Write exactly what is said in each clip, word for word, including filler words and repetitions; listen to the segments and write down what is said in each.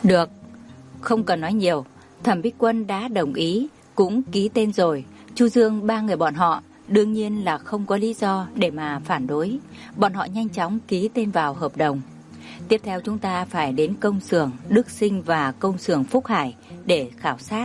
Được, không cần nói nhiều. Thẩm Bích Quân đã đồng ý, cũng ký tên rồi. Chu Dương ba người bọn họ đương nhiên là không có lý do để mà phản đối. Bọn họ nhanh chóng ký tên vào hợp đồng. Tiếp theo chúng ta phải đến công xưởng Đức Sinh và công xưởng Phúc Hải để khảo sát.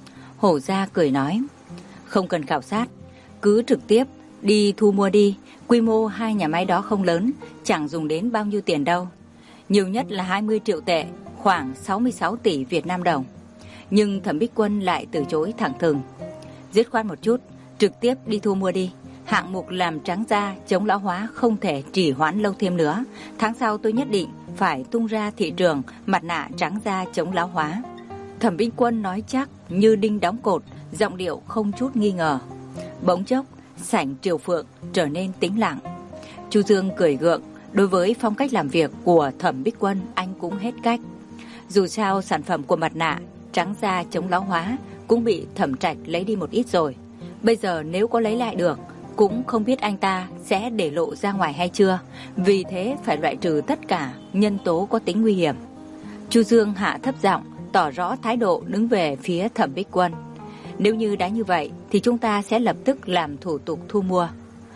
Hổ Gia cười nói, không cần khảo sát, cứ trực tiếp đi thu mua đi. Quy mô hai nhà máy đó không lớn, chẳng dùng đến bao nhiêu tiền đâu. Nhiều nhất là hai mươi triệu tệ, khoảng sáu mươi sáu tỷ Việt Nam đồng. Nhưng Thẩm Bích Quân lại từ chối thẳng thừng. Dứt khoát một chút, trực tiếp đi thu mua đi. Hạng mục làm trắng da chống lão hóa không thể trì hoãn lâu thêm nữa. Tháng sau tôi nhất định phải tung ra thị trường mặt nạ trắng da chống lão hóa. Thẩm Bích Quân nói chắc như đinh đóng cột, giọng điệu không chút nghi ngờ. Bỗng chốc, sảnh Triều Phượng trở nên tĩnh lặng. Chu Dương cười gượng, đối với phong cách làm việc của Thẩm Bích Quân anh cũng hết cách. Dù sao sản phẩm của mặt nạ trắng da chống lão hóa cũng bị Thẩm Trạch lấy đi một ít rồi. Bây giờ nếu có lấy lại được, cũng không biết anh ta sẽ để lộ ra ngoài hay chưa. Vì thế phải loại trừ tất cả nhân tố có tính nguy hiểm. Chu Dương hạ thấp giọng, tỏ rõ thái độ đứng về phía Thẩm Bích Quân. Nếu như đã như vậy thì chúng ta sẽ lập tức làm thủ tục thu mua.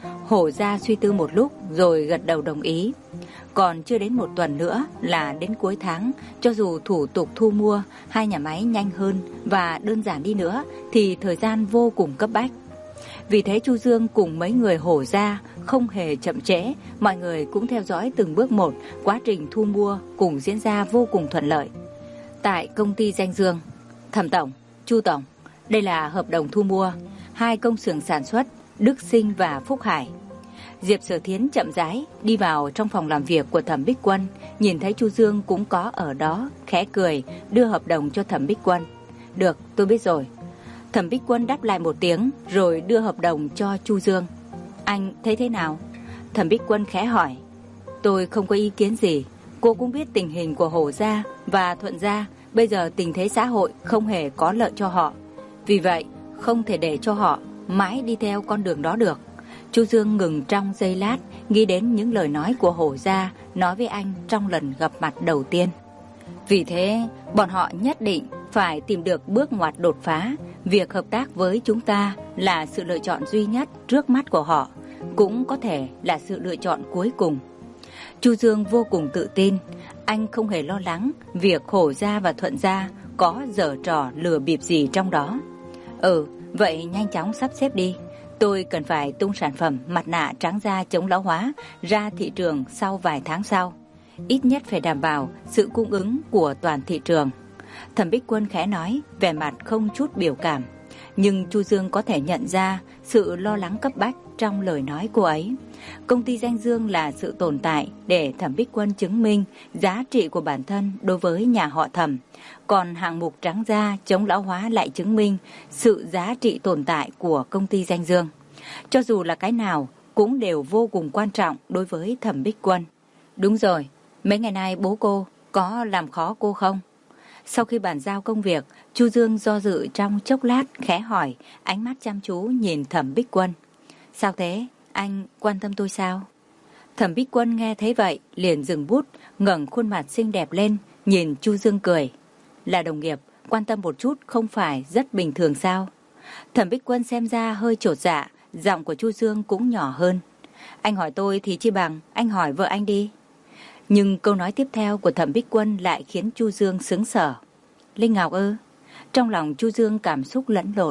Hổ Gia suy tư một lúc rồi gật đầu đồng ý. Còn chưa đến một tuần nữa là đến cuối tháng, cho dù thủ tục thu mua hai nhà máy nhanh hơn và đơn giản đi nữa thì thời gian vô cùng cấp bách. Vì thế Chu Dương cùng mấy người Hổ Gia không hề chậm trễ, mọi người cũng theo dõi từng bước một, quá trình thu mua cùng diễn ra vô cùng thuận lợi. Tại công ty Danh Dương, Thẩm Tổng, Chu Tổng, đây là hợp đồng thu mua hai công xưởng sản xuất Đức Sinh và Phúc Hải. Diệp Sở Thiến chậm rãi đi vào trong phòng làm việc của Thẩm Bích Quân, nhìn thấy Chu Dương cũng có ở đó, khẽ cười, đưa hợp đồng cho Thẩm Bích Quân. Được, tôi biết rồi. Thẩm Bích Quân đáp lại một tiếng rồi đưa hợp đồng cho Chu Dương. Anh thấy thế nào? Thẩm Bích Quân khẽ hỏi. Tôi không có ý kiến gì. Cô cũng biết tình hình của Hổ Gia và Thuận Gia, bây giờ tình thế xã hội không hề có lợi cho họ. Vì vậy, không thể để cho họ mãi đi theo con đường đó được. Chu Dương ngừng trong giây lát, nghĩ đến những lời nói của Hổ Gia nói với anh trong lần gặp mặt đầu tiên. Vì thế, bọn họ nhất định phải tìm được bước ngoặt đột phá. Việc hợp tác với chúng ta là sự lựa chọn duy nhất trước mắt của họ, cũng có thể là sự lựa chọn cuối cùng. Chu Dương vô cùng tự tin, anh không hề lo lắng việc Hổ Gia và Thuận Gia có giở trò lừa bịp gì trong đó. Ừ, vậy nhanh chóng sắp xếp đi. Tôi cần phải tung sản phẩm mặt nạ trắng da chống lão hóa ra thị trường sau vài tháng sau. Ít nhất phải đảm bảo sự cung ứng của toàn thị trường. Thẩm Bích Quân khẽ nói, vẻ mặt không chút biểu cảm. Nhưng Chu Dương có thể nhận ra sự lo lắng cấp bách trong lời nói cô ấy. Công ty Danh Dương là sự tồn tại để Thẩm Bích Quân chứng minh giá trị của bản thân đối với nhà họ Thẩm. Còn hạng mục trắng da chống lão hóa lại chứng minh sự giá trị tồn tại của công ty Danh Dương. Cho dù là cái nào cũng đều vô cùng quan trọng đối với Thẩm Bích Quân. Đúng rồi, mấy ngày nay bố cô có làm khó cô không? Sau khi bàn giao công việc, Chu Dương do dự trong chốc lát khẽ hỏi, ánh mắt chăm chú nhìn Thẩm Bích Quân. Sao thế? Anh quan tâm tôi sao? Thẩm Bích Quân nghe thấy vậy, liền dừng bút, ngẩng khuôn mặt xinh đẹp lên, nhìn Chu Dương cười. Là đồng nghiệp, quan tâm một chút không phải rất bình thường sao? Thẩm Bích Quân xem ra hơi chột dạ, giọng của Chu Dương cũng nhỏ hơn. Anh hỏi tôi thì chi bằng anh hỏi vợ anh đi. Nhưng câu nói tiếp theo của Thẩm Bích Quân lại khiến Chu Dương sững sờ. Linh Ngọc ư? Trong lòng Chu Dương cảm xúc lẫn lộn.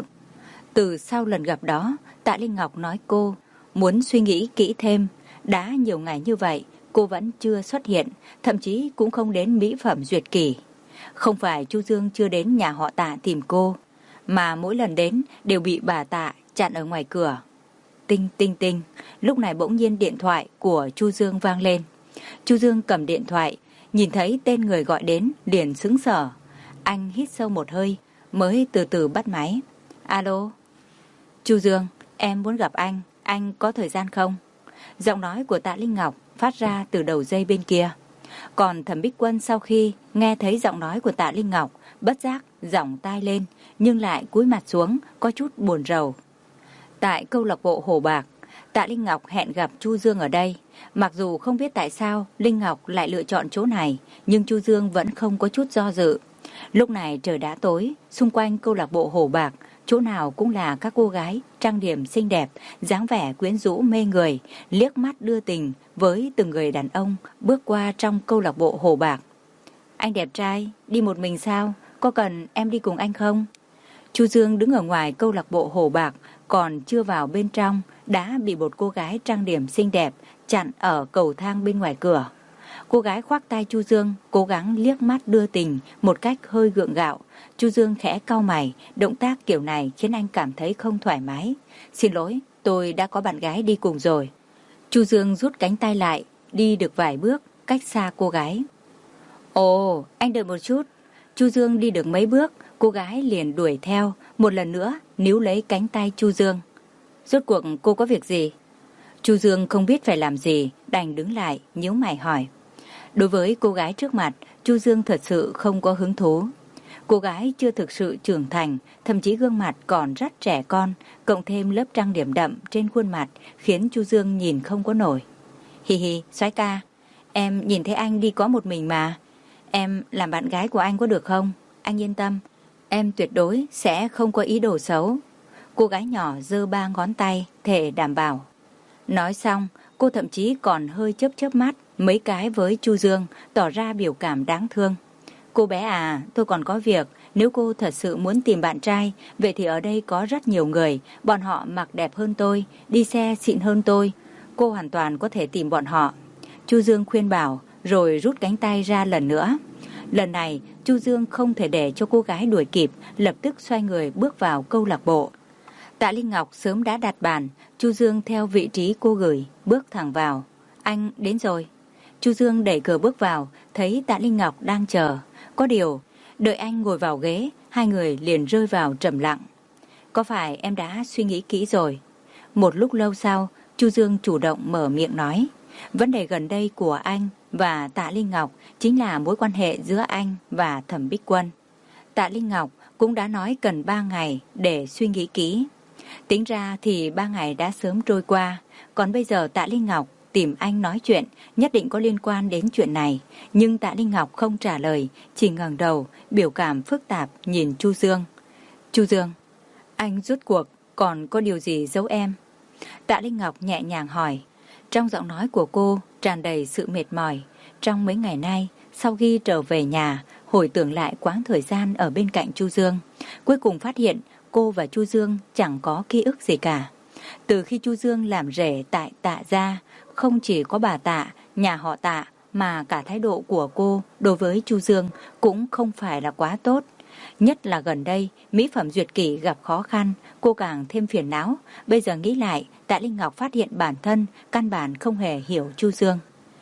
Từ sau lần gặp đó, Tạ Linh Ngọc nói cô muốn suy nghĩ kỹ thêm. Đã nhiều ngày như vậy, cô vẫn chưa xuất hiện, thậm chí cũng không đến mỹ phẩm duyệt kỷ. Không phải Chu Dương chưa đến nhà họ Tạ tìm cô, mà mỗi lần đến đều bị bà Tạ chặn ở ngoài cửa. Tinh tinh tinh, lúc này bỗng nhiên điện thoại của Chu Dương vang lên. Chu Dương cầm điện thoại, nhìn thấy tên người gọi đến, liền sững sờ. Anh hít sâu một hơi, mới từ từ bắt máy. Alo? Chu Dương, em muốn gặp anh, anh có thời gian không? Giọng nói của Tạ Linh Ngọc phát ra từ đầu dây bên kia. Còn Thẩm Bích Quân sau khi nghe thấy giọng nói của Tạ Linh Ngọc, bất giác giỏng tai lên, nhưng lại cúi mặt xuống, có chút buồn rầu. Tại câu lạc bộ Hồ Bạc, Tạ Linh Ngọc hẹn gặp Chu Dương ở đây. Mặc dù không biết tại sao Linh Ngọc lại lựa chọn chỗ này, nhưng Chu Dương vẫn không có chút do dự. Lúc này trời đã tối, xung quanh câu lạc bộ Hồ Bạc, chỗ nào cũng là các cô gái trang điểm xinh đẹp, dáng vẻ quyến rũ mê người, liếc mắt đưa tình với từng người đàn ông bước qua trong câu lạc bộ Hồ Bạc. Anh đẹp trai, đi một mình sao? Có cần em đi cùng anh không? Chu Dương đứng ở ngoài câu lạc bộ Hồ Bạc, còn chưa vào bên trong, đã bị một cô gái trang điểm xinh đẹp chặn ở cầu thang bên ngoài cửa. Cô gái khoác tay Chu Dương, cố gắng liếc mắt đưa tình một cách hơi gượng gạo. Chu Dương khẽ cau mày, động tác kiểu này khiến anh cảm thấy không thoải mái. Xin lỗi, tôi đã có bạn gái đi cùng rồi. Chu Dương rút cánh tay lại, đi được vài bước, cách xa cô gái. Ồ, anh đợi một chút. Chu Dương đi được mấy bước, cô gái liền đuổi theo, một lần nữa níu lấy cánh tay Chu Dương. Rốt cuộc cô có việc gì? Chu Dương không biết phải làm gì, đành đứng lại, nhíu mày hỏi. Đối với cô gái trước mặt, Chu Dương thật sự không có hứng thú. Cô gái chưa thực sự trưởng thành, thậm chí gương mặt còn rất trẻ con, cộng thêm lớp trang điểm đậm trên khuôn mặt khiến Chu Dương nhìn không có nổi. Hi hi, soái ca, em nhìn thấy anh đi có một mình mà. Em làm bạn gái của anh có được không? Anh yên tâm, em tuyệt đối sẽ không có ý đồ xấu. Cô gái nhỏ giơ ba ngón tay, thề đảm bảo. Nói xong, cô thậm chí còn hơi chớp chớp mắt mấy cái với Chu Dương, tỏ ra biểu cảm đáng thương. Cô bé à, tôi còn có việc, nếu cô thật sự muốn tìm bạn trai, vậy thì ở đây có rất nhiều người, bọn họ mặc đẹp hơn tôi, đi xe xịn hơn tôi. Cô hoàn toàn có thể tìm bọn họ. Chu Dương khuyên bảo, rồi rút cánh tay ra lần nữa. Lần này, Chu Dương không thể để cho cô gái đuổi kịp, lập tức xoay người bước vào câu lạc bộ. Tạ Linh Ngọc sớm đã đặt bàn, Chu Dương theo vị trí cô gửi, bước thẳng vào. Anh đến rồi. Chu Dương đẩy cửa bước vào, thấy Tạ Linh Ngọc đang chờ. Có điều, đợi anh ngồi vào ghế, hai người liền rơi vào trầm lặng. Có phải em đã suy nghĩ kỹ rồi? Một lúc lâu sau, Chu Dương chủ động mở miệng nói. Vấn đề gần đây của anh và Tạ Linh Ngọc chính là mối quan hệ giữa anh và Thẩm Bích Quân. Tạ Linh Ngọc cũng đã nói cần ba ngày để suy nghĩ kỹ. Tính ra thì ba ngày đã sớm trôi qua, còn bây giờ Tạ Linh Ngọc tìm anh nói chuyện, nhất định có liên quan đến chuyện này. Nhưng Tạ Linh Ngọc không trả lời, chỉ ngẩng đầu, biểu cảm phức tạp nhìn Chu Dương. Chu Dương, anh rốt cuộc còn có điều gì giấu em? Tạ Linh Ngọc nhẹ nhàng hỏi. Trong giọng nói của cô tràn đầy sự mệt mỏi. Trong mấy ngày nay, sau khi trở về nhà, hồi tưởng lại quãng thời gian ở bên cạnh Chu Dương, cuối cùng phát hiện cô và Chu Dương chẳng có ký ức gì cả. Từ khi Chu Dương làm rể tại Tạ gia, không chỉ có bà Tạ, nhà họ Tạ, mà cả thái độ của cô đối với Chu Dương cũng không phải là quá tốt. Nhất là gần đây, mỹ phẩm duyệt kỷ gặp khó khăn, cô càng thêm phiền não. Bây giờ nghĩ lại, Tạ Linh Ngọc phát hiện bản thân căn bản không hề hiểu Chu Dương.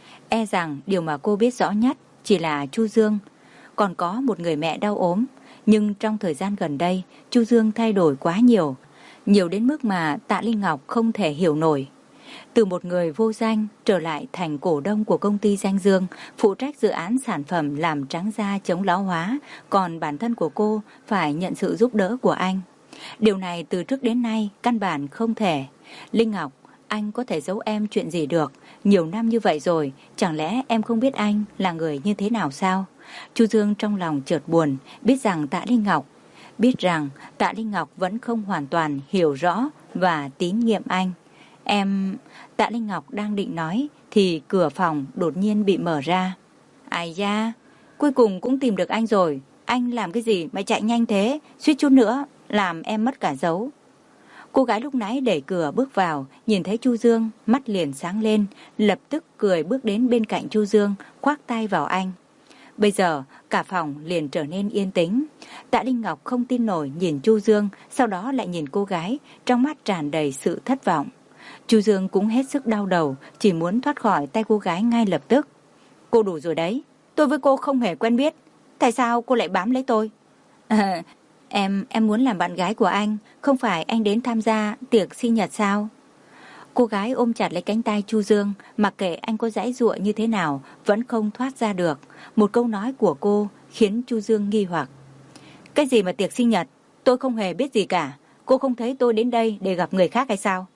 E rằng điều mà cô biết rõ nhất chỉ là Chu Dương còn có một người mẹ đau ốm. Nhưng trong thời gian gần đây, Chu Dương thay đổi quá nhiều, nhiều đến mức mà Tạ Linh Ngọc không thể hiểu nổi. Từ một người vô danh trở lại thành cổ đông của công ty Danh Dương, phụ trách dự án sản phẩm làm trắng da chống lão hóa, còn bản thân của cô phải nhận sự giúp đỡ của anh. Điều này từ trước đến nay căn bản không thể. Linh Ngọc, anh có thể giấu em chuyện gì được? Nhiều năm như vậy rồi, chẳng lẽ em không biết anh là người như thế nào sao? Chu Dương trong lòng chợt buồn, biết rằng Tạ Linh Ngọc, biết rằng Tạ Linh Ngọc vẫn không hoàn toàn hiểu rõ và tín nhiệm anh. Em... Tạ Linh Ngọc đang định nói thì cửa phòng đột nhiên bị mở ra. Ai da, cuối cùng cũng tìm được anh rồi. Anh làm cái gì mà chạy nhanh thế, suýt chút nữa làm em mất cả dấu. Cô gái lúc nãy đẩy cửa bước vào, nhìn thấy Chu Dương, mắt liền sáng lên, lập tức cười bước đến bên cạnh Chu Dương, khoác tay vào anh. Bây giờ cả phòng liền trở nên yên tĩnh. Tạ Linh Ngọc không tin nổi nhìn Chu Dương, sau đó lại nhìn cô gái, trong mắt tràn đầy sự thất vọng. Chu Dương cũng hết sức đau đầu, chỉ muốn thoát khỏi tay cô gái ngay lập tức. Cô đủ rồi đấy, tôi với cô không hề quen biết, tại sao cô lại bám lấy tôi? À, em em muốn làm bạn gái của anh, không phải anh đến tham gia tiệc sinh nhật sao? Cô gái ôm chặt lấy cánh tay Chu Dương, mặc kệ anh có giãy giụa như thế nào vẫn không thoát ra được. Một câu nói của cô khiến Chu Dương nghi hoặc. Cái gì mà tiệc sinh nhật? Tôi không hề biết gì cả. Cô không thấy tôi đến đây để gặp người khác hay sao?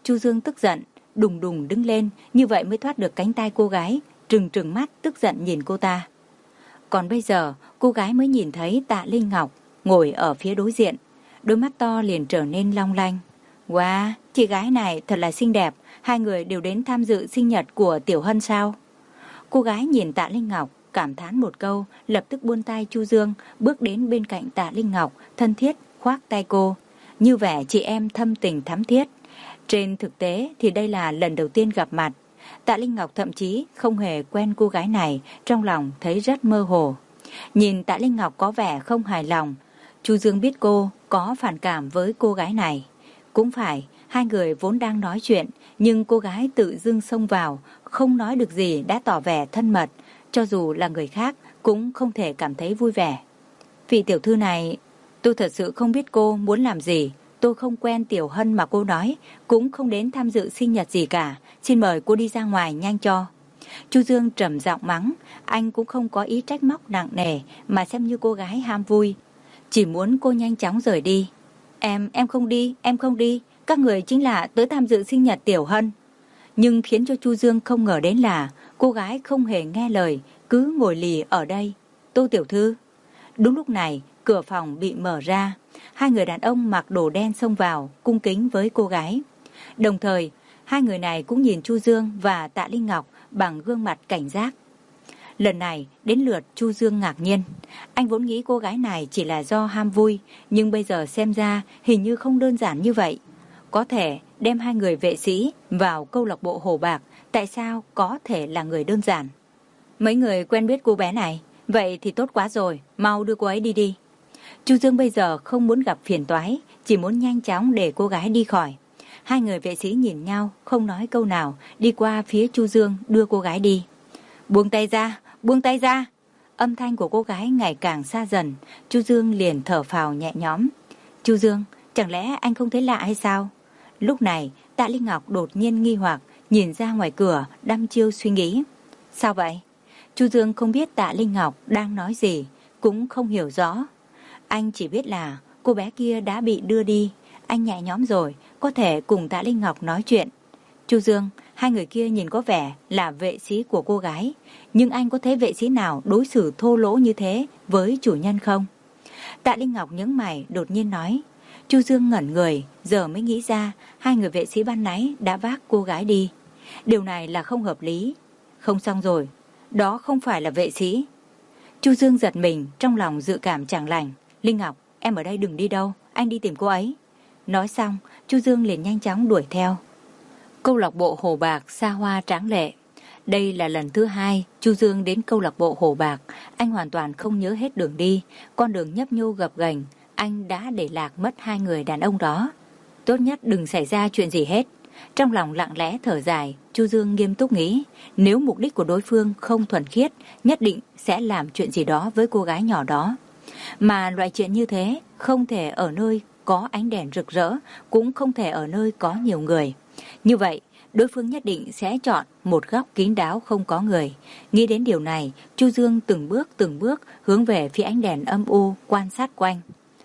Chu Dương tức giận, đùng đùng đứng lên, như vậy mới thoát được cánh tay cô gái, trừng trừng mắt tức giận nhìn cô ta. Còn bây giờ, cô gái mới nhìn thấy Tạ Linh Ngọc ngồi ở phía đối diện, đôi mắt to liền trở nên long lanh. Wow, chị gái này thật là xinh đẹp, hai người đều đến tham dự sinh nhật của Tiểu Hân sao? Cô gái nhìn Tạ Linh Ngọc, cảm thán một câu, lập tức buông tay Chu Dương, bước đến bên cạnh Tạ Linh Ngọc, thân thiết khoác tay cô, như vẻ chị em thâm tình thắm thiết. Trên thực tế thì đây là lần đầu tiên gặp mặt. Tạ Linh Ngọc thậm chí không hề quen cô gái này, trong lòng thấy rất mơ hồ. Nhìn Tạ Linh Ngọc có vẻ không hài lòng, Chu Dương biết cô có phản cảm với cô gái này. Cũng phải, hai người vốn đang nói chuyện, nhưng cô gái tự dưng xông vào, không nói được gì đã tỏ vẻ thân mật, cho dù là người khác cũng không thể cảm thấy vui vẻ. Vị tiểu thư này, tôi thật sự không biết cô muốn làm gì. Tôi không quen Tiểu Hân mà cô nói, cũng không đến tham dự sinh nhật gì cả. Xin mời cô đi ra ngoài nhanh cho. Chu Dương trầm giọng mắng, anh cũng không có ý trách móc nặng nề, mà xem như cô gái ham vui, chỉ muốn cô nhanh chóng rời đi. Em, em không đi, em không đi. Các người chính là tới tham dự sinh nhật Tiểu Hân. Nhưng khiến cho Chu Dương không ngờ đến là cô gái không hề nghe lời, cứ ngồi lì ở đây. Tô tiểu thư. Đúng lúc này, cửa phòng bị mở ra. Hai người đàn ông mặc đồ đen xông vào, cung kính với cô gái. Đồng thời, hai người này cũng nhìn Chu Dương và Tạ Linh Ngọc bằng gương mặt cảnh giác. Lần này, đến lượt Chu Dương ngạc nhiên. Anh vốn nghĩ cô gái này chỉ là do ham vui, nhưng bây giờ xem ra hình như không đơn giản như vậy. Có thể đem hai người vệ sĩ vào câu lạc bộ Hồ Bạc, tại sao có thể là người đơn giản? Mấy người quen biết cô bé này, vậy thì tốt quá rồi, mau đưa cô ấy đi đi. Chu Dương bây giờ không muốn gặp phiền toái, chỉ muốn nhanh chóng để cô gái đi khỏi. Hai người vệ sĩ nhìn nhau, không nói câu nào, đi qua phía Chu Dương đưa cô gái đi. Buông tay ra, buông tay ra. Âm thanh của cô gái ngày càng xa dần, Chu Dương liền thở phào nhẹ nhõm. Chu Dương, chẳng lẽ anh không thấy lạ hay sao? Lúc này, Tạ Linh Ngọc đột nhiên nghi hoặc, nhìn ra ngoài cửa, đăm chiêu suy nghĩ. Sao vậy? Chu Dương không biết Tạ Linh Ngọc đang nói gì, cũng không hiểu rõ. Anh chỉ biết là cô bé kia đã bị đưa đi, anh nhẹ nhõm rồi, có thể cùng Tạ Linh Ngọc nói chuyện. Chu Dương, hai người kia nhìn có vẻ là vệ sĩ của cô gái, nhưng anh có thấy vệ sĩ nào đối xử thô lỗ như thế với chủ nhân không? Tạ Linh Ngọc nhướng mày đột nhiên nói. Chu Dương ngẩn người, giờ mới nghĩ ra hai người vệ sĩ ban nãy đã vác cô gái đi. Điều này là không hợp lý. Không xong rồi, đó không phải là vệ sĩ. Chu Dương giật mình, trong lòng dự cảm chẳng lành. Linh Ngọc, em ở đây đừng đi đâu, anh đi tìm cô ấy. Nói xong, Chu Dương liền nhanh chóng đuổi theo. Câu lạc bộ Hồ Bạc xa hoa tráng lệ. Đây là lần thứ hai Chu Dương đến câu lạc bộ Hồ Bạc. Anh hoàn toàn không nhớ hết đường đi, con đường nhấp nhô gập ghềnh, anh đã để lạc mất hai người đàn ông đó. Tốt nhất đừng xảy ra chuyện gì hết. Trong lòng lặng lẽ thở dài, Chu Dương nghiêm túc nghĩ, nếu mục đích của đối phương không thuần khiết, nhất định sẽ làm chuyện gì đó với cô gái nhỏ đó. Mà loại chuyện như thế không thể ở nơi có ánh đèn rực rỡ, cũng không thể ở nơi có nhiều người. Như vậy, đối phương nhất định sẽ chọn một góc kín đáo không có người. Nghĩ đến điều này, Chu Dương từng bước từng bước hướng về phía ánh đèn âm u quan sát quanh.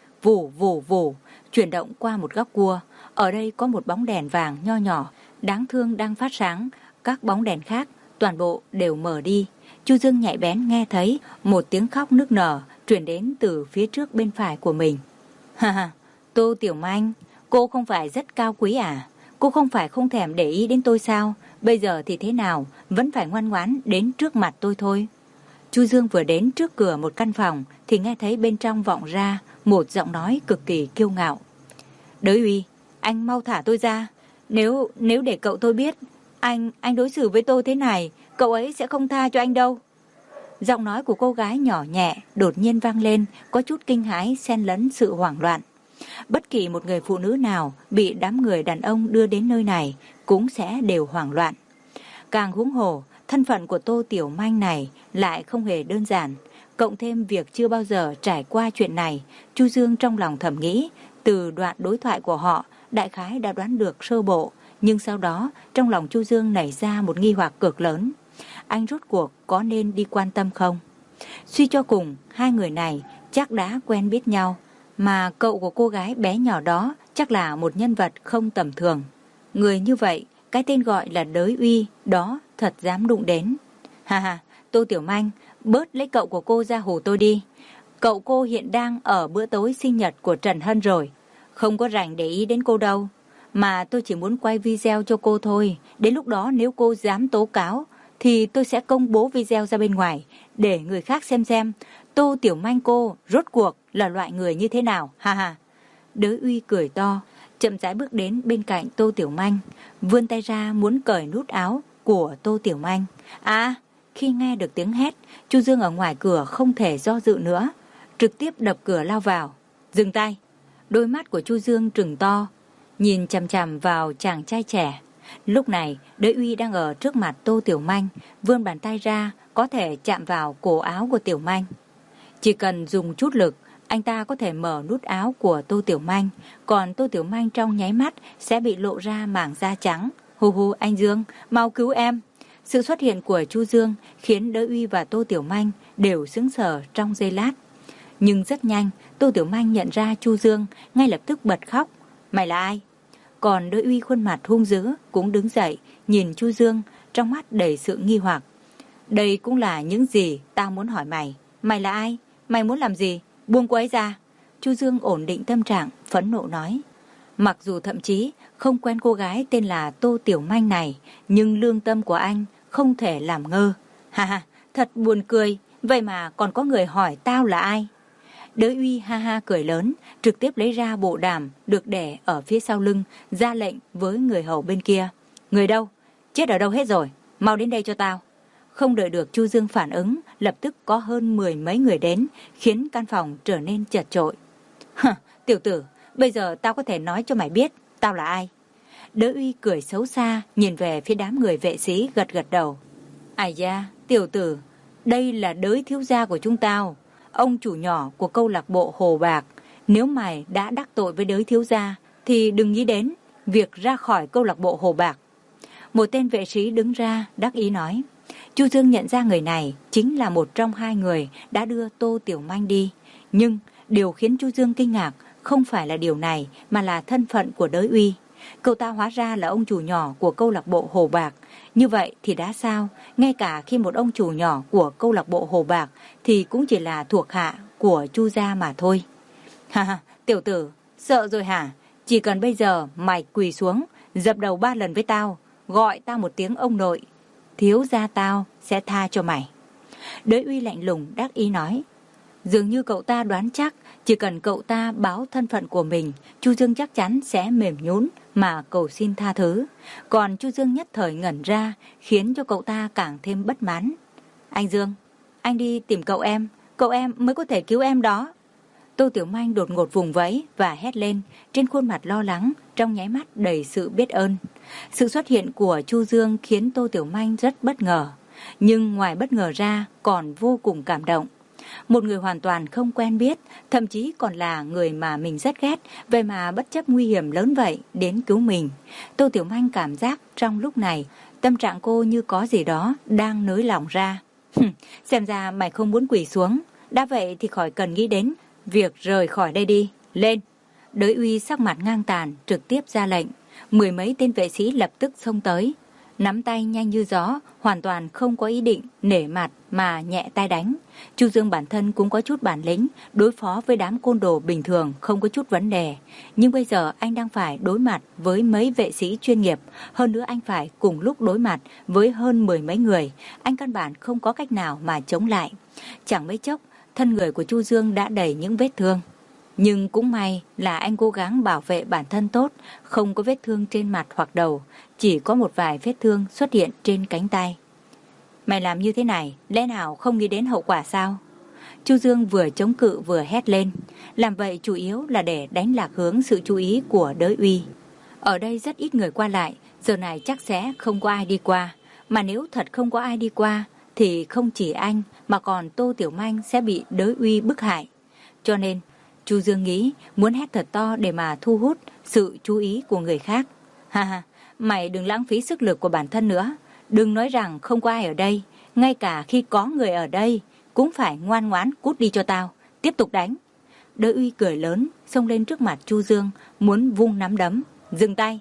Vù vù vù, chuyển động qua một góc cua. Ở đây có một bóng đèn vàng nho nhỏ, đáng thương đang phát sáng. Các bóng đèn khác toàn bộ đều mở đi. Chu Dương nhạy bén nghe thấy một tiếng khóc nức nở truyền đến từ phía trước bên phải của mình. Ha ha, Tô Tiểu Manh, cô không phải rất cao quý à? Cô không phải không thèm để ý đến tôi sao? Bây giờ thì thế nào? Vẫn phải ngoan ngoãn đến trước mặt tôi thôi. Chu Dương vừa đến trước cửa một căn phòng thì nghe thấy bên trong vọng ra một giọng nói cực kỳ kiêu ngạo. Đới Uy, anh mau thả tôi ra. Nếu nếu để cậu tôi biết anh anh đối xử với tôi thế này, cậu ấy sẽ không tha cho anh đâu. Giọng nói của cô gái nhỏ nhẹ đột nhiên vang lên, có chút kinh hãi xen lẫn sự hoảng loạn. Bất kỳ một người phụ nữ nào bị đám người đàn ông đưa đến nơi này cũng sẽ đều hoảng loạn. Càng huống hồ, thân phận của Tô Tiểu Manh này lại không hề đơn giản. Cộng thêm việc chưa bao giờ trải qua chuyện này, Chu Dương trong lòng thầm nghĩ, từ đoạn đối thoại của họ, đại khái đã đoán được sơ bộ. Nhưng sau đó, trong lòng Chu Dương nảy ra một nghi hoặc cực lớn. Anh rốt cuộc có nên đi quan tâm không? Suy cho cùng, hai người này chắc đã quen biết nhau. Mà cậu của cô gái bé nhỏ đó chắc là một nhân vật không tầm thường. Người như vậy, cái tên gọi là Đới Uy, đó thật dám đụng đến. Ha ha, Tô Tiểu Manh, bớt lấy cậu của cô ra hù tôi đi. Cậu cô hiện đang ở bữa tối sinh nhật của Trần Hân rồi. Không có rảnh để ý đến cô đâu. Mà tôi chỉ muốn quay video cho cô thôi. Đến lúc đó nếu cô dám tố cáo, thì tôi sẽ công bố video ra bên ngoài, để người khác xem xem Tô Tiểu Manh cô rốt cuộc là loại người như thế nào. Ha ha. Đới Uy cười to, chậm rãi bước đến bên cạnh Tô Tiểu Manh, vươn tay ra muốn cởi nút áo của Tô Tiểu Manh. À, khi nghe được tiếng hét, Chu Dương ở ngoài cửa không thể do dự nữa, trực tiếp đập cửa lao vào. Dừng tay. Đôi mắt của Chu Dương trừng to, nhìn chằm chằm vào chàng trai trẻ. Lúc này, Đới Uy đang ở trước mặt Tô Tiểu Manh, vươn bàn tay ra có thể chạm vào cổ áo của Tiểu Manh. Chỉ cần dùng chút lực, anh ta có thể mở nút áo của Tô Tiểu Manh, còn Tô Tiểu Manh trong nháy mắt sẽ bị lộ ra mảng da trắng. Hù hù, anh Dương, mau cứu em. Sự xuất hiện của Chu Dương khiến Đới Uy và Tô Tiểu Manh đều sững sờ trong giây lát. Nhưng rất nhanh, Tô Tiểu Manh nhận ra Chu Dương, ngay lập tức bật khóc. Mày là ai? Còn Đới Uy khuôn mặt hung dữ cũng đứng dậy, nhìn Chu Dương, trong mắt đầy sự nghi hoặc. Đây cũng là những gì tao muốn hỏi mày. Mày là ai? Mày muốn làm gì? Buông cô ấy ra. Chu Dương ổn định tâm trạng, phẫn nộ nói. Mặc dù thậm chí không quen cô gái tên là Tô Tiểu Manh này, nhưng lương tâm của anh không thể làm ngơ. Ha ha, thật buồn cười, vậy mà còn có người hỏi tao là ai? Đới Uy ha ha cười lớn, trực tiếp lấy ra bộ đàm được để ở phía sau lưng, ra lệnh với người hầu bên kia. Người đâu? Chết ở đâu hết rồi? Mau đến đây cho tao. Không đợi được Chu Dương phản ứng, lập tức có hơn mười mấy người đến, khiến căn phòng trở nên chật chội. Hừ, tiểu tử, bây giờ tao có thể nói cho mày biết tao là ai. Đới Uy cười xấu xa, nhìn về phía đám người vệ sĩ, gật gật đầu. Ai da, tiểu tử, đây là Đới thiếu gia của chúng tao, ông chủ nhỏ của câu lạc bộ Hồ Bạc. Nếu mày đã đắc tội với Đới thiếu gia thì đừng nghĩ đến việc ra khỏi câu lạc bộ Hồ Bạc. Một tên vệ sĩ đứng ra đắc ý nói. Chu Dương nhận ra người này chính là một trong hai người đã đưa Tô Tiểu Manh đi. Nhưng điều khiến Chu Dương kinh ngạc không phải là điều này, mà là thân phận của Đới Uy. Cậu ta hóa ra là ông chủ nhỏ của câu lạc bộ Hồ Bạc. Như vậy thì đã sao? Ngay cả khi một ông chủ nhỏ của câu lạc bộ Hồ Bạc thì cũng chỉ là thuộc hạ của Chu gia mà thôi. Ha ha, tiểu tử, sợ rồi hả? Chỉ cần bây giờ mày quỳ xuống, dập đầu ba lần với tao, gọi tao một tiếng ông nội, thiếu gia tao sẽ tha cho mày. Đới Uy lạnh lùng đắc ý nói. Dường như cậu ta đoán chắc chỉ cần cậu ta báo thân phận của mình, Chu Dương chắc chắn sẽ mềm nhũn mà cầu xin tha thứ. Còn Chu Dương nhất thời ngẩn ra, khiến cho cậu ta càng thêm bất mãn. Anh Dương, anh đi tìm cậu em, cậu em mới có thể cứu em đó. Tô Tiểu Manh đột ngột vùng vẫy và hét lên, trên khuôn mặt lo lắng, trong nháy mắt đầy sự biết ơn. Sự xuất hiện của Chu Dương khiến Tô Tiểu Manh rất bất ngờ, nhưng ngoài bất ngờ ra còn vô cùng cảm động. Một người hoàn toàn không quen biết, thậm chí còn là người mà mình rất ghét, vậy mà bất chấp nguy hiểm lớn vậy đến cứu mình. Tô Tiểu Manh cảm giác trong lúc này tâm trạng cô như có gì đó đang nới lỏng ra. Xem ra mày không muốn quỳ xuống, đã vậy thì khỏi cần nghĩ đến việc rời khỏi đây đi. Lên. Đới Uy sắc mặt ngang tàn trực tiếp ra lệnh. Mười mấy tên vệ sĩ lập tức xông tới, nắm tay nhanh như gió, hoàn toàn không có ý định nể mặt mà nhẹ tay đánh. Chu Dương bản thân cũng có chút bản lĩnh, đối phó với đám côn đồ bình thường không có chút vấn đề. Nhưng bây giờ anh đang phải đối mặt với mấy vệ sĩ chuyên nghiệp, hơn nữa anh phải cùng lúc đối mặt với hơn mười mấy người. Anh căn bản không có cách nào mà chống lại. Chẳng mấy chốc, thân người của Chu Dương đã đầy những vết thương. Nhưng cũng may là anh cố gắng bảo vệ bản thân tốt, không có vết thương trên mặt hoặc đầu, chỉ có một vài vết thương xuất hiện trên cánh tay. Mày làm như thế này, lẽ nào không nghĩ đến hậu quả sao? Chu Dương vừa chống cự vừa hét lên, làm vậy chủ yếu là để đánh lạc hướng sự chú ý của Đới Uy. Ở đây rất ít người qua lại, giờ này chắc sẽ không có ai đi qua, mà nếu thật không có ai đi qua thì không chỉ anh mà còn Tô Tiểu Manh sẽ bị Đới Uy bức hại. Cho nên Chu Dương nghĩ muốn hét thật to để mà thu hút sự chú ý của người khác. Ha ha, mày đừng lãng phí sức lực của bản thân nữa. Đừng nói rằng không có ai ở đây. Ngay cả khi có người ở đây cũng phải ngoan ngoãn cút đi cho tao. Tiếp tục đánh. Đới Uy cười lớn, xông lên trước mặt Chu Dương, muốn vung nắm đấm. Dừng tay.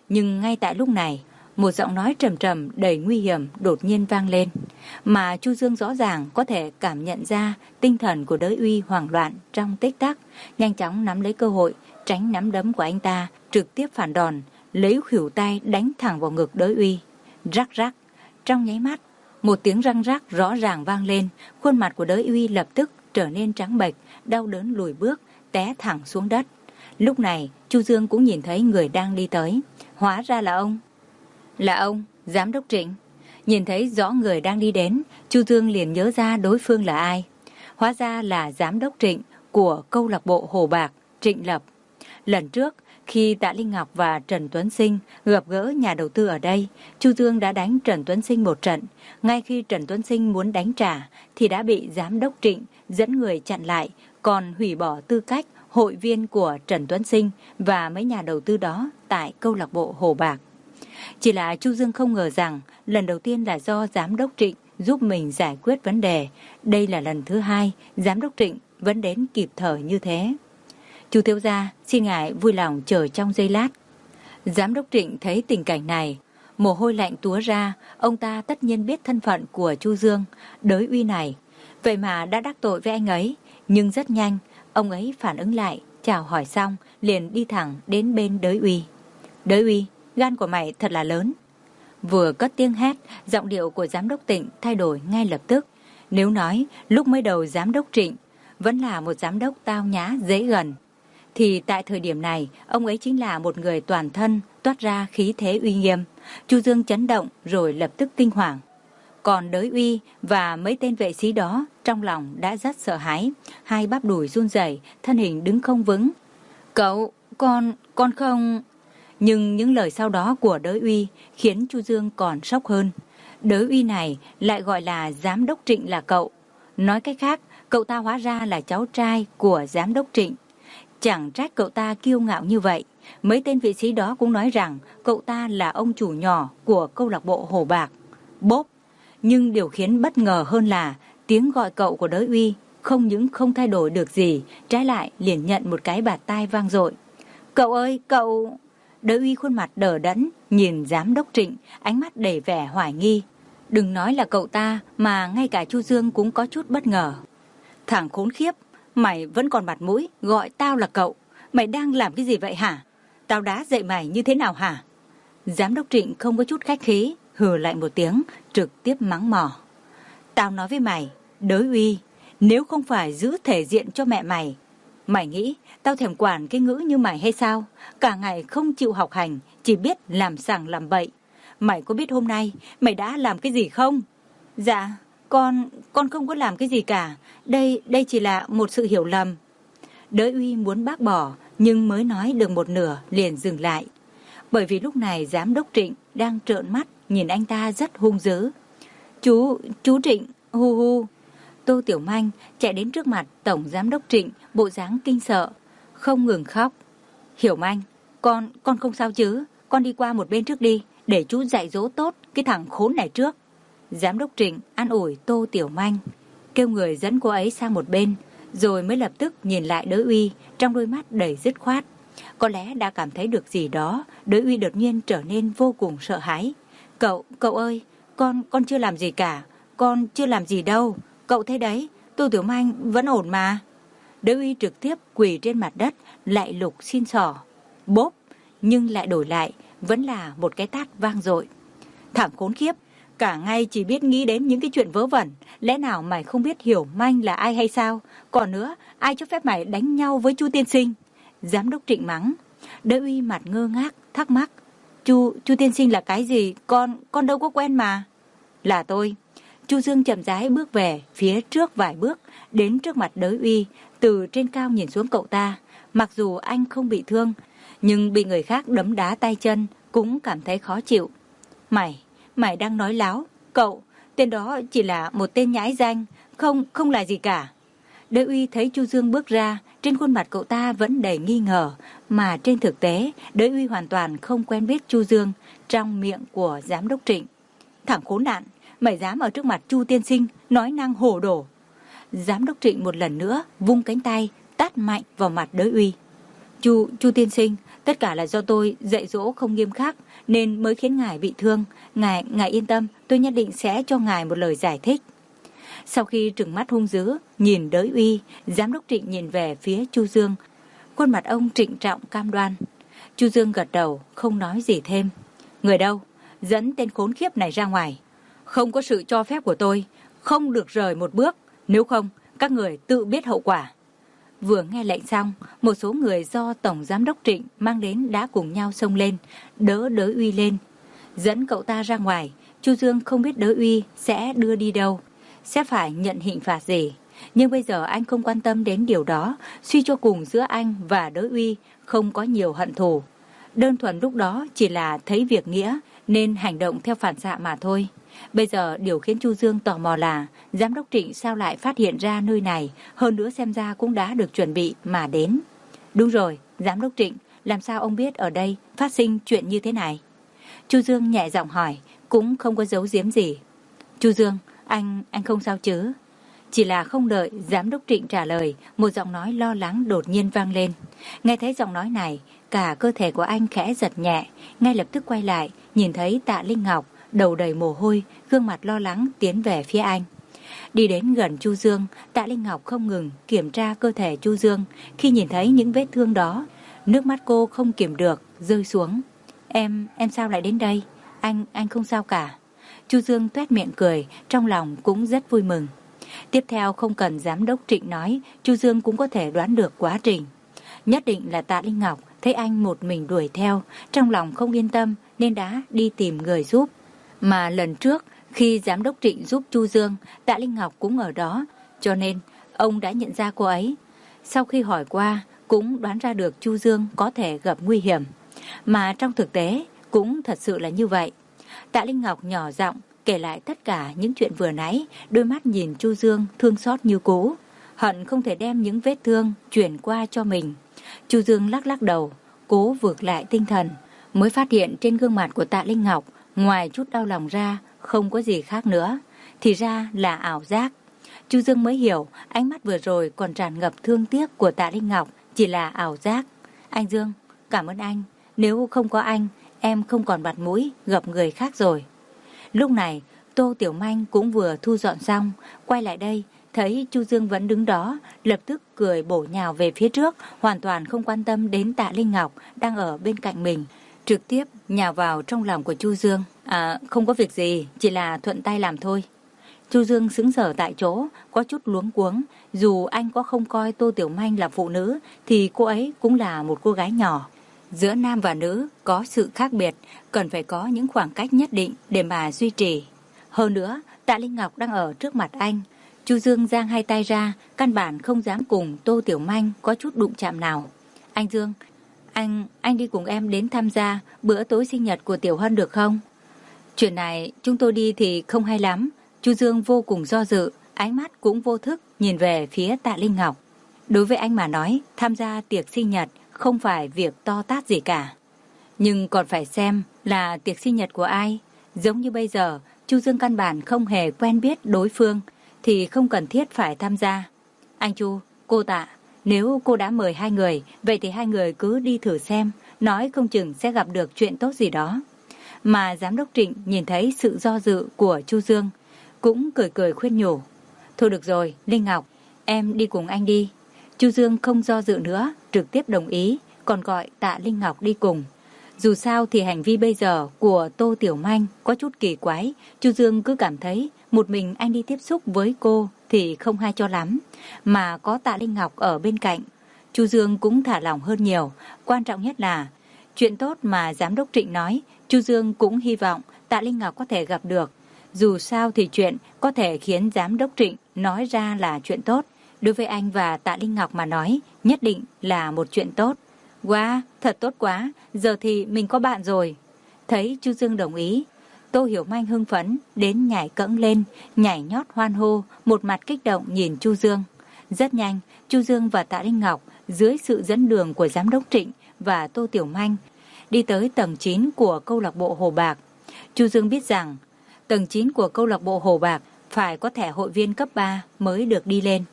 Nhưng ngay tại lúc này, một giọng nói trầm trầm đầy nguy hiểm đột nhiên vang lên, mà Chu Dương rõ ràng có thể cảm nhận ra tinh thần của Đới Uy hoảng loạn trong tích tắc, nhanh chóng nắm lấy cơ hội, tránh nắm đấm của anh ta, trực tiếp phản đòn, lấy khuỷu tay đánh thẳng vào ngực Đới Uy. Rắc rắc, trong nháy mắt, một tiếng răng rắc rõ ràng vang lên, khuôn mặt của Đới Uy lập tức trở nên trắng bệch, đau đớn lùi bước, té thẳng xuống đất. Lúc này, Chu Dương cũng nhìn thấy người đang đi tới, hóa ra là ông. Là ông, giám đốc Trịnh. Nhìn thấy rõ người đang đi đến, Chu Dương liền nhớ ra đối phương là ai. Hóa ra là giám đốc Trịnh của câu lạc bộ Hồ Bạc, Trịnh Lập. Lần trước, khi Tạ Linh Ngọc và Trần Tuấn Sinh gặp gỡ nhà đầu tư ở đây, Chu Dương đã đánh Trần Tuấn Sinh một trận. Ngay khi Trần Tuấn Sinh muốn đánh trả, thì đã bị giám đốc Trịnh dẫn người chặn lại, còn hủy bỏ tư cách hội viên của Trần Tuấn Sinh và mấy nhà đầu tư đó tại câu lạc bộ Hồ Bạc. Chỉ là Chu Dương không ngờ rằng lần đầu tiên là do giám đốc Trịnh giúp mình giải quyết vấn đề. Đây là lần thứ hai giám đốc Trịnh vẫn đến kịp thời như thế. Chu thiếu gia, xin ngài vui lòng chờ trong giây lát. Giám đốc Trịnh thấy tình cảnh này, mồ hôi lạnh túa ra. Ông ta tất nhiên biết thân phận của Chu Dương, Đới Uy này, vậy mà đã đắc tội với anh ấy. Nhưng rất nhanh, ông ấy phản ứng lại, chào hỏi xong liền đi thẳng đến bên Đới Uy. Đới Uy, gan của mày thật là lớn. Vừa cất tiếng hét, giọng điệu của giám đốc Trịnh thay đổi ngay lập tức. Nếu nói lúc mới đầu giám đốc Trịnh vẫn là một giám đốc tao nhã dễ gần, thì tại thời điểm này ông ấy chính là một người toàn thân toát ra khí thế uy nghiêm. Chu Dương chấn động rồi lập tức kinh hoàng. Còn Đới Uy và mấy tên vệ sĩ đó trong lòng đã rất sợ hãi, hai bắp đùi run rẩy, thân hình đứng không vững. Cậu, con, con không... Nhưng những lời sau đó của Đới Uy khiến Chu Dương còn sốc hơn. Đới Uy này lại gọi là giám đốc Trịnh là cậu. Nói cách khác, cậu ta hóa ra là cháu trai của giám đốc Trịnh. Chẳng trách cậu ta kiêu ngạo như vậy. Mấy tên vệ sĩ đó cũng nói rằng cậu ta là ông chủ nhỏ của câu lạc bộ Hồ Bạc. Bốp! Nhưng điều khiến bất ngờ hơn là tiếng gọi cậu của Đới Uy không những không thay đổi được gì, trái lại liền nhận một cái bạt tai vang dội. Cậu ơi, cậu... Đới Uy khuôn mặt đờ đẫn nhìn giám đốc Trịnh, ánh mắt đầy vẻ hoài nghi. Đừng nói là cậu ta, mà ngay cả Chu Dương cũng có chút bất ngờ. Thằng khốn khiếp, mày vẫn còn mặt mũi gọi tao là cậu. Mày đang làm cái gì vậy hả? Tao đá dậy mày như thế nào hả? Giám đốc Trịnh không có chút khách khí, hừ lại một tiếng, trực tiếp mắng mỏ. Tao nói với mày, Đới Uy, nếu không phải giữ thể diện cho mẹ mày, mày nghĩ tao thèm quản cái ngữ như mày hay sao? Cả ngày không chịu học hành, chỉ biết làm sằng làm bậy. Mày có biết hôm nay mày đã làm cái gì không? Dạ, con, con không có làm cái gì cả. Đây, đây chỉ là một sự hiểu lầm. Đới Uy muốn bác bỏ, nhưng mới nói được một nửa liền dừng lại. Bởi vì lúc này giám đốc Trịnh đang trợn mắt nhìn anh ta rất hung dữ. Chú, chú Trịnh, hu hu. Tô Tiểu Manh chạy đến trước mặt tổng giám đốc Trịnh, bộ dáng kinh sợ, không ngừng khóc. Hiểu Manh, con, con không sao chứ? Con đi qua một bên trước đi, để chú dạy dỗ tốt cái thằng khốn này trước. Giám đốc Trịnh an ủi Tô Tiểu Manh, kêu người dẫn cô ấy sang một bên, rồi mới lập tức nhìn lại Đới Uy, trong đôi mắt đầy dứt khoát. Có lẽ đã cảm thấy được gì đó, Đới Uy đột nhiên trở nên vô cùng sợ hãi. Cậu, cậu ơi, con, con chưa làm gì cả, con chưa làm gì đâu. Cậu thấy đấy, Tô Tiểu Manh vẫn ổn mà. Đới Uy trực tiếp quỳ trên mặt đất, lại lục xin xỏ. Bốp, nhưng lại đổi lại, vẫn là một cái tát vang dội. Thằng khốn khiếp, cả ngày chỉ biết nghĩ đến những cái chuyện vớ vẩn. Lẽ nào mày không biết Hiểu Manh là ai hay sao? Còn nữa, ai cho phép mày đánh nhau với Chu tiên sinh? Giám đốc Trịnh mắng. Đới Uy mặt ngơ ngác, thắc mắc. Chu, Chu tiên sinh là cái gì? Con, con đâu có quen mà. Là tôi. Chu Dương chậm rãi bước về phía trước vài bước, đến trước mặt Đới Uy, từ trên cao nhìn xuống cậu ta. Mặc dù anh không bị thương, nhưng bị người khác đấm đá tay chân cũng cảm thấy khó chịu. Mày, mày đang nói láo. Cậu, tên đó chỉ là một tên nhãi danh, không, không là gì cả. Đới Uy thấy Chu Dương bước ra, trên khuôn mặt cậu ta vẫn đầy nghi ngờ, mà trên thực tế, Đới Uy hoàn toàn không quen biết Chu Dương trong miệng của giám đốc Trịnh. Thằng khốn nạn, mày dám ở trước mặt Chu tiên sinh nói năng hồ đồ. Giám đốc Trịnh một lần nữa vung cánh tay tát mạnh vào mặt Đới Uy. Chu Chu tiên sinh, tất cả là do tôi dạy dỗ không nghiêm khắc nên mới khiến ngài bị thương. Ngài ngài yên tâm, tôi nhất định sẽ cho ngài một lời giải thích. Sau khi trừng mắt hung dữ nhìn Đới Uy, giám đốc Trịnh nhìn về phía Chu Dương, khuôn mặt ông trịnh trọng cam đoan. Chu Dương gật đầu, không nói gì thêm. Người đâu? Dẫn tên khốn khiếp này ra ngoài. Không có sự cho phép của tôi, không được rời một bước, nếu không các người tự biết hậu quả. Vừa nghe lệnh xong, một số người do Tổng Giám đốc Trịnh mang đến đã cùng nhau xông lên, đỡ Đới Uy lên, dẫn cậu ta ra ngoài. Chu Dương không biết Đới Uy sẽ đưa đi đâu, sẽ phải nhận hình phạt gì. Nhưng bây giờ anh không quan tâm đến điều đó, suy cho cùng giữa anh và Đới Uy không có nhiều hận thù. Đơn thuần lúc đó chỉ là thấy việc nghĩa nên hành động theo phản xạ mà thôi. Bây giờ điều khiến Chu Dương tò mò là Giám đốc Trịnh sao lại phát hiện ra nơi này, hơn nữa xem ra cũng đã được chuẩn bị mà đến. Đúng rồi, Giám đốc Trịnh, làm sao ông biết ở đây phát sinh chuyện như thế này? Chu Dương nhẹ giọng hỏi, cũng không có giấu giếm gì. Chu Dương, anh, anh không sao chứ? Chỉ là không đợi Giám đốc Trịnh trả lời, một giọng nói lo lắng đột nhiên vang lên. Nghe thấy giọng nói này, cả cơ thể của anh khẽ giật nhẹ, ngay lập tức quay lại, nhìn thấy Tạ Linh Ngọc, đầu đầy mồ hôi, gương mặt lo lắng tiến về phía anh. Đi đến gần Chu Dương, Tạ Linh Ngọc không ngừng kiểm tra cơ thể Chu Dương. Khi nhìn thấy những vết thương đó, nước mắt cô không kiểm được, rơi xuống. Em, em sao lại đến đây? Anh, anh không sao cả. Chu Dương tuét miệng cười, trong lòng cũng rất vui mừng. Tiếp theo không cần Giám đốc Trịnh nói, Chu Dương cũng có thể đoán được quá trình. Nhất định là Tạ Linh Ngọc thấy anh một mình đuổi theo, trong lòng không yên tâm nên đã đi tìm người giúp. Mà lần trước khi Giám đốc Trịnh giúp Chu Dương, Tạ Linh Ngọc cũng ở đó, cho nên ông đã nhận ra cô ấy. Sau khi hỏi qua, cũng đoán ra được Chu Dương có thể gặp nguy hiểm. Mà trong thực tế cũng thật sự là như vậy. Tạ Linh Ngọc nhỏ giọng kể lại tất cả những chuyện vừa nãy, đôi mắt nhìn Chu Dương thương xót như cũ, hận không thể đem những vết thương chuyển qua cho mình. Chu Dương lắc lắc đầu, cố vực lại tinh thần, mới phát hiện trên gương mặt của Tạ Linh Ngọc ngoài chút đau lòng ra không có gì khác nữa, thì ra là ảo giác. Chu Dương mới hiểu ánh mắt vừa rồi còn tràn ngập thương tiếc của Tạ Linh Ngọc chỉ là ảo giác. Anh Dương, cảm ơn anh, nếu không có anh, em không còn mặt mũi gặp người khác rồi. Lúc này Tô Tiểu Manh cũng vừa thu dọn xong, quay lại đây thấy Chu Dương vẫn đứng đó, lập tức cười bổ nhào về phía trước, hoàn toàn không quan tâm đến Tạ Linh Ngọc đang ở bên cạnh mình, trực tiếp nhào vào trong lòng của Chu Dương. À, không có việc gì, chỉ là thuận tay làm thôi. Chu Dương sững sờ tại chỗ, có chút luống cuống. Dù anh có không coi Tô Tiểu Manh là phụ nữ, thì cô ấy cũng là một cô gái nhỏ. Giữa nam và nữ có sự khác biệt, cần phải có những khoảng cách nhất định để mà duy trì. Hơn nữa, Tạ Linh Ngọc đang ở trước mặt anh. Chu Dương giang hai tay ra, căn bản không dám cùng Tô Tiểu Manh có chút đụng chạm nào. Anh Dương, anh, anh đi cùng em đến tham gia bữa tối sinh nhật của Tiểu Hân được không? Chuyện này chúng tôi đi thì không hay lắm. Chu Dương vô cùng do dự, ánh mắt cũng vô thức nhìn về phía Tạ Linh Ngọc. Đối với anh mà nói, tham gia tiệc sinh nhật không phải việc to tát gì cả. Nhưng còn phải xem là tiệc sinh nhật của ai. Giống như bây giờ, Chu Dương căn bản không hề quen biết đối phương, thì không cần thiết phải tham gia. Anh Chu, cô Tạ, nếu cô đã mời hai người, vậy thì hai người cứ đi thử xem, nói không chừng sẽ gặp được chuyện tốt gì đó. Mà Giám đốc Trịnh nhìn thấy sự do dự của Chu Dương, cũng cười cười khuyên nhủ. Thôi được rồi, Linh Ngọc, em đi cùng anh đi. Chu Dương không do dự nữa, trực tiếp đồng ý, còn gọi Tạ Linh Ngọc đi cùng. Dù sao thì hành vi bây giờ của Tô Tiểu Manh có chút kỳ quái, Chu Dương cứ cảm thấy một mình anh đi tiếp xúc với cô thì không hay cho lắm. Mà có Tạ Linh Ngọc ở bên cạnh, Chu Dương cũng thả lỏng hơn nhiều. Quan trọng nhất là chuyện tốt mà Giám đốc Trịnh nói, Chu Dương cũng hy vọng Tạ Linh Ngọc có thể gặp được. Dù sao thì chuyện có thể khiến Giám đốc Trịnh nói ra là chuyện tốt, đối với anh và Tạ Linh Ngọc mà nói nhất định là một chuyện tốt. Wow, thật tốt quá, giờ thì mình có bạn rồi. Thấy Chu Dương đồng ý, Tô Hiểu Manh hưng phấn đến nhảy cẫng lên, nhảy nhót hoan hô, một mặt kích động nhìn Chu Dương. Rất nhanh, Chu Dương và Tạ Linh Ngọc dưới sự dẫn đường của Giám đốc Trịnh và Tô Tiểu Manh đi tới tầng chín của câu lạc bộ Hồ Bạc. Chu Dương biết rằng tầng chín của câu lạc bộ Hồ Bạc phải có thẻ hội viên cấp ba mới được đi lên.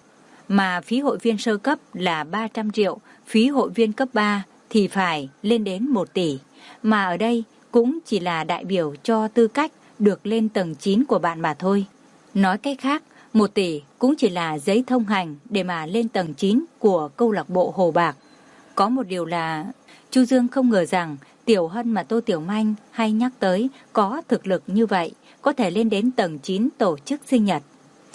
mà phí hội viên sơ cấp là ba trăm triệu, phí hội viên cấp ba thì phải lên đến một tỷ. Mà ở đây cũng chỉ là đại biểu cho tư cách được lên tầng chín của bạn mà thôi. Nói cách khác, một tỷ cũng chỉ là giấy thông hành để mà lên tầng chín của câu lạc bộ Hồ Bạc. Có một điều là Chu Dương không ngờ rằng Tiểu Hân mà Tô Tiểu Manh hay nhắc tới có thực lực như vậy, có thể lên đến tầng chín tổ chức sinh nhật.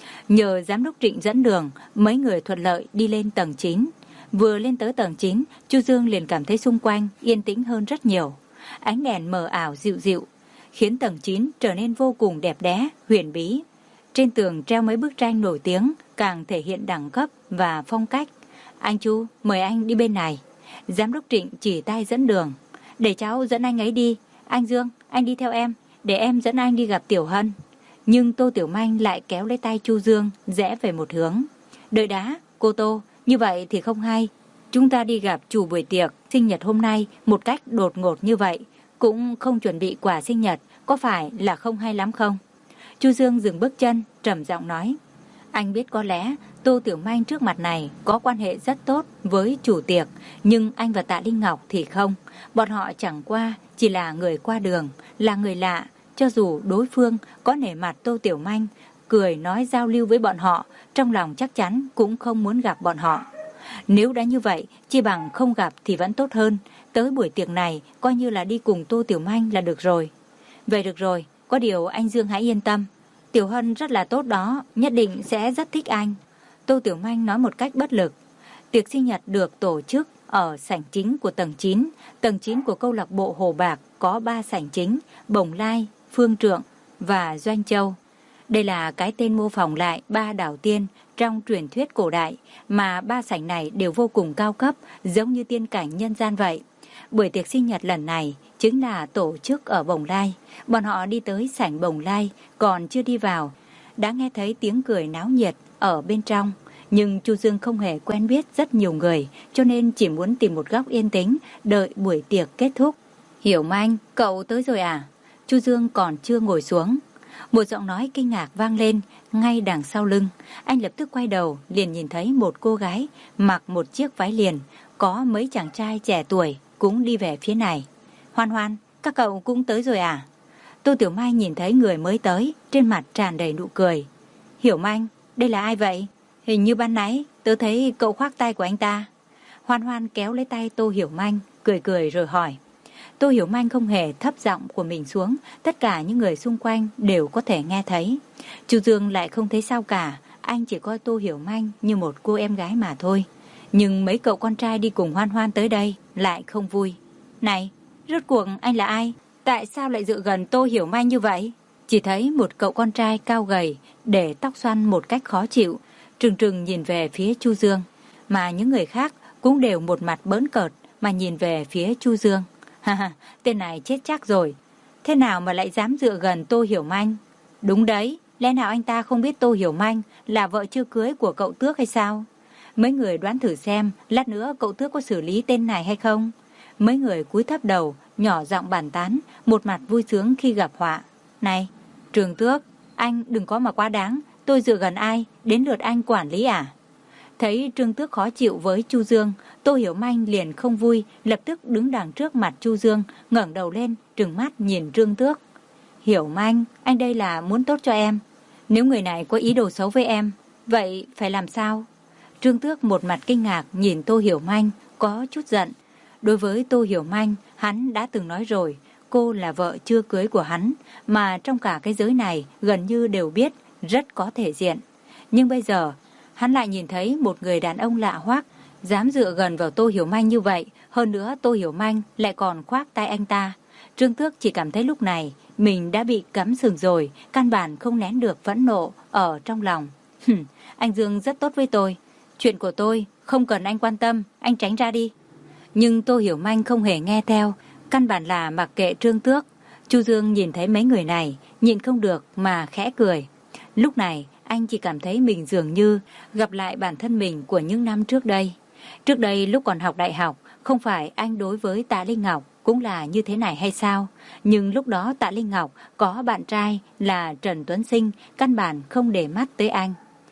Nhờ giám đốc Trịnh dẫn đường, mấy người thuận lợi đi lên tầng chín. Vừa lên tới tầng chín, Chu Dương liền cảm thấy xung quanh yên tĩnh hơn rất nhiều. Ánh đèn mờ ảo dịu dịu, khiến tầng chín trở nên vô cùng đẹp đẽ, huyền bí. Trên tường treo mấy bức tranh nổi tiếng, càng thể hiện đẳng cấp và phong cách. Anh Chu, mời anh đi bên này. Giám đốc Trịnh chỉ tay dẫn đường. Để cháu dẫn anh ấy đi. Anh Dương, anh đi theo em, để em dẫn anh đi gặp Tiểu Hân. Nhưng Tô Tiểu Manh lại kéo lấy tay Chu Dương, rẽ về một hướng. Đợi đã, cô Tô, như vậy thì không hay. Chúng ta đi gặp chủ buổi tiệc sinh nhật hôm nay một cách đột ngột như vậy, cũng không chuẩn bị quà sinh nhật, có phải là không hay lắm không? Chu Dương dừng bước chân, trầm giọng nói. Anh biết có lẽ Tô Tiểu Manh trước mặt này có quan hệ rất tốt với chủ tiệc, nhưng anh và Tạ Linh Ngọc thì không. Bọn họ chẳng qua chỉ là người qua đường, là người lạ. Cho dù đối phương có nể mặt Tô Tiểu Manh, cười nói giao lưu với bọn họ, trong lòng chắc chắn cũng không muốn gặp bọn họ. Nếu đã như vậy, chỉ bằng không gặp thì vẫn tốt hơn. Tới buổi tiệc này, coi như là đi cùng Tô Tiểu Manh là được rồi. Vậy được rồi, có điều anh Dương hãy yên tâm. Tiểu Hân rất là tốt đó, nhất định sẽ rất thích anh. Tô Tiểu Manh nói một cách bất lực. Tiệc sinh nhật được tổ chức ở sảnh chính của tầng chín. Tầng chín của câu lạc bộ Hồ Bạc có ba sảnh chính, Bồng Lai, Phương Trượng và Doanh Châu. Đây là cái tên mô phỏng lại ba đảo tiên trong truyền thuyết cổ đại, mà ba sảnh này đều vô cùng cao cấp, giống như tiên cảnh nhân gian vậy. Buổi tiệc sinh nhật lần này chính là tổ chức ở Bồng Lai. Bọn họ đi tới sảnh Bồng Lai, còn chưa đi vào, đã nghe thấy tiếng cười náo nhiệt ở bên trong. Nhưng Chu Dương không hề quen biết rất nhiều người, cho nên chỉ muốn tìm một góc yên tĩnh, đợi buổi tiệc kết thúc. Hiểu Manh, cậu tới rồi à? Chu Dương còn chưa ngồi xuống, một giọng nói kinh ngạc vang lên ngay đằng sau lưng. Anh lập tức quay đầu, liền nhìn thấy một cô gái mặc một chiếc váy liền, có mấy chàng trai trẻ tuổi cũng đi về phía này. Hoan Hoan, các cậu cũng tới rồi à? Tô Tiểu Mai nhìn thấy người mới tới, trên mặt tràn đầy nụ cười. Hiểu Manh, đây là ai vậy? Hình như ban nãy tớ thấy cậu khoác tay của anh ta. Hoan Hoan kéo lấy tay Tô Hiểu Manh, cười cười rồi hỏi. Tô Hiểu Manh không hề thấp giọng của mình xuống, tất cả những người xung quanh đều có thể nghe thấy. Chu Dương lại không thấy sao cả, anh chỉ coi Tô Hiểu Manh như một cô em gái mà thôi. Nhưng mấy cậu con trai đi cùng Hoan Hoan tới đây lại không vui. Này, rốt cuộc anh là ai? Tại sao lại dựa gần Tô Hiểu Manh như vậy? Chỉ thấy một cậu con trai cao gầy, để tóc xoăn một cách khó chịu, trừng trừng nhìn về phía Chu Dương. Mà những người khác cũng đều một mặt bỡn cợt mà nhìn về phía Chu Dương. Ha ha, tên này chết chắc rồi. Thế nào mà lại dám dựa gần Tô Hiểu Manh? Đúng đấy, lẽ nào anh ta không biết Tô Hiểu Manh là vợ chưa cưới của cậu Tước hay sao? Mấy người đoán thử xem, lát nữa cậu Tước có xử lý tên này hay không? Mấy người cúi thấp đầu, nhỏ giọng bàn tán, một mặt vui sướng khi gặp họa. Này, Trường Tước, anh đừng có mà quá đáng, tôi dựa gần ai, đến lượt anh quản lý à? Thấy Trương Tước khó chịu với Chu Dương, Tô Hiểu Manh liền không vui, lập tức đứng đằng trước mặt Chu Dương, ngẩng đầu lên, trừng mắt nhìn Trương Tước. Hiểu Manh, anh đây là muốn tốt cho em. Nếu người này có ý đồ xấu với em, vậy phải làm sao? Trương Tước một mặt kinh ngạc nhìn Tô Hiểu Manh, có chút giận. Đối với Tô Hiểu Manh, hắn đã từng nói rồi, cô là vợ chưa cưới của hắn, mà trong cả cái giới này gần như đều biết, rất có thể diện. Nhưng bây giờ, hắn lại nhìn thấy một người đàn ông lạ hoắc, dám dựa gần vào Tô Hiểu Manh như vậy, hơn nữa Tô Hiểu Manh lại còn khoác tay anh ta. Trương Tước chỉ cảm thấy lúc này mình đã bị cắm sừng rồi, căn bản không nén được phẫn nộ ở trong lòng. Hừm, anh Dương rất tốt với tôi, chuyện của tôi không cần anh quan tâm, anh tránh ra đi. Nhưng Tô Hiểu Manh không hề nghe theo, căn bản là mặc kệ Trương Tước. Chu Dương nhìn thấy mấy người này, nhịn không được mà khẽ cười. Lúc này anh chỉ cảm thấy mình dường như gặp lại bản thân mình của những năm trước đây. Trước đây lúc còn học đại học, không phải anh đối với Tạ Linh Ngọc cũng là như thế này hay sao? Nhưng lúc đó Tạ Linh Ngọc có bạn trai là Trần Tuấn Sinh, căn bản không để mắt tới anh.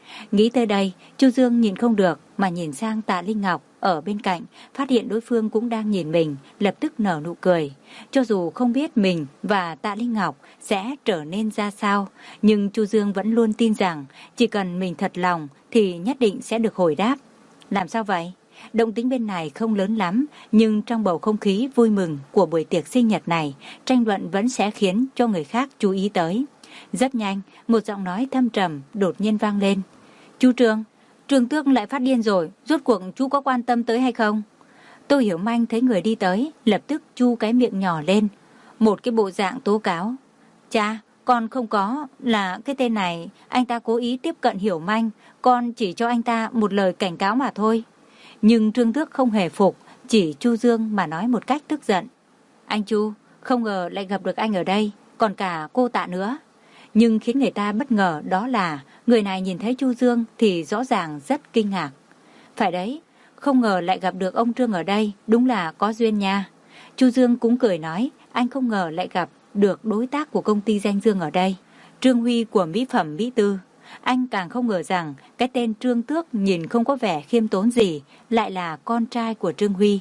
Nghĩ tới đây, Chu Dương nhìn không được mà nhìn sang Tạ Linh Ngọc ở bên cạnh, phát hiện đối phương cũng đang nhìn mình, lập tức nở nụ cười. Cho dù không biết mình và Tạ Linh Ngọc sẽ trở nên ra sao, nhưng Chu Dương vẫn luôn tin rằng chỉ cần mình thật lòng thì nhất định sẽ được hồi đáp. Làm sao vậy? Động tĩnh bên này không lớn lắm, nhưng trong bầu không khí vui mừng của buổi tiệc sinh nhật này, tranh luận vẫn sẽ khiến cho người khác chú ý tới. Rất nhanh, một giọng nói thâm trầm đột nhiên vang lên. Chú Trương, Trương Tước lại phát điên rồi, rốt cuộc chú có quan tâm tới hay không? Tô Hiểu Manh thấy người đi tới, lập tức chu cái miệng nhỏ lên, một cái bộ dạng tố cáo. Cha, con không có, là cái tên này, anh ta cố ý tiếp cận Hiểu Manh, con chỉ cho anh ta một lời cảnh cáo mà thôi. Nhưng Trương Tước không hề phục, chỉ Chu Dương mà nói một cách tức giận. Anh Chu, không ngờ lại gặp được anh ở đây, còn cả cô Tạ nữa. Nhưng khiến người ta bất ngờ đó là người này nhìn thấy Chu Dương thì rõ ràng rất kinh ngạc. Phải đấy, không ngờ lại gặp được ông Trương ở đây, đúng là có duyên nha. Chu Dương cũng cười nói, anh không ngờ lại gặp được đối tác của công ty Danh Dương ở đây, Trương Huy của Mỹ Phẩm Mỹ Tư. Anh càng không ngờ rằng cái tên Trương Tước nhìn không có vẻ khiêm tốn gì, lại là con trai của Trương Huy.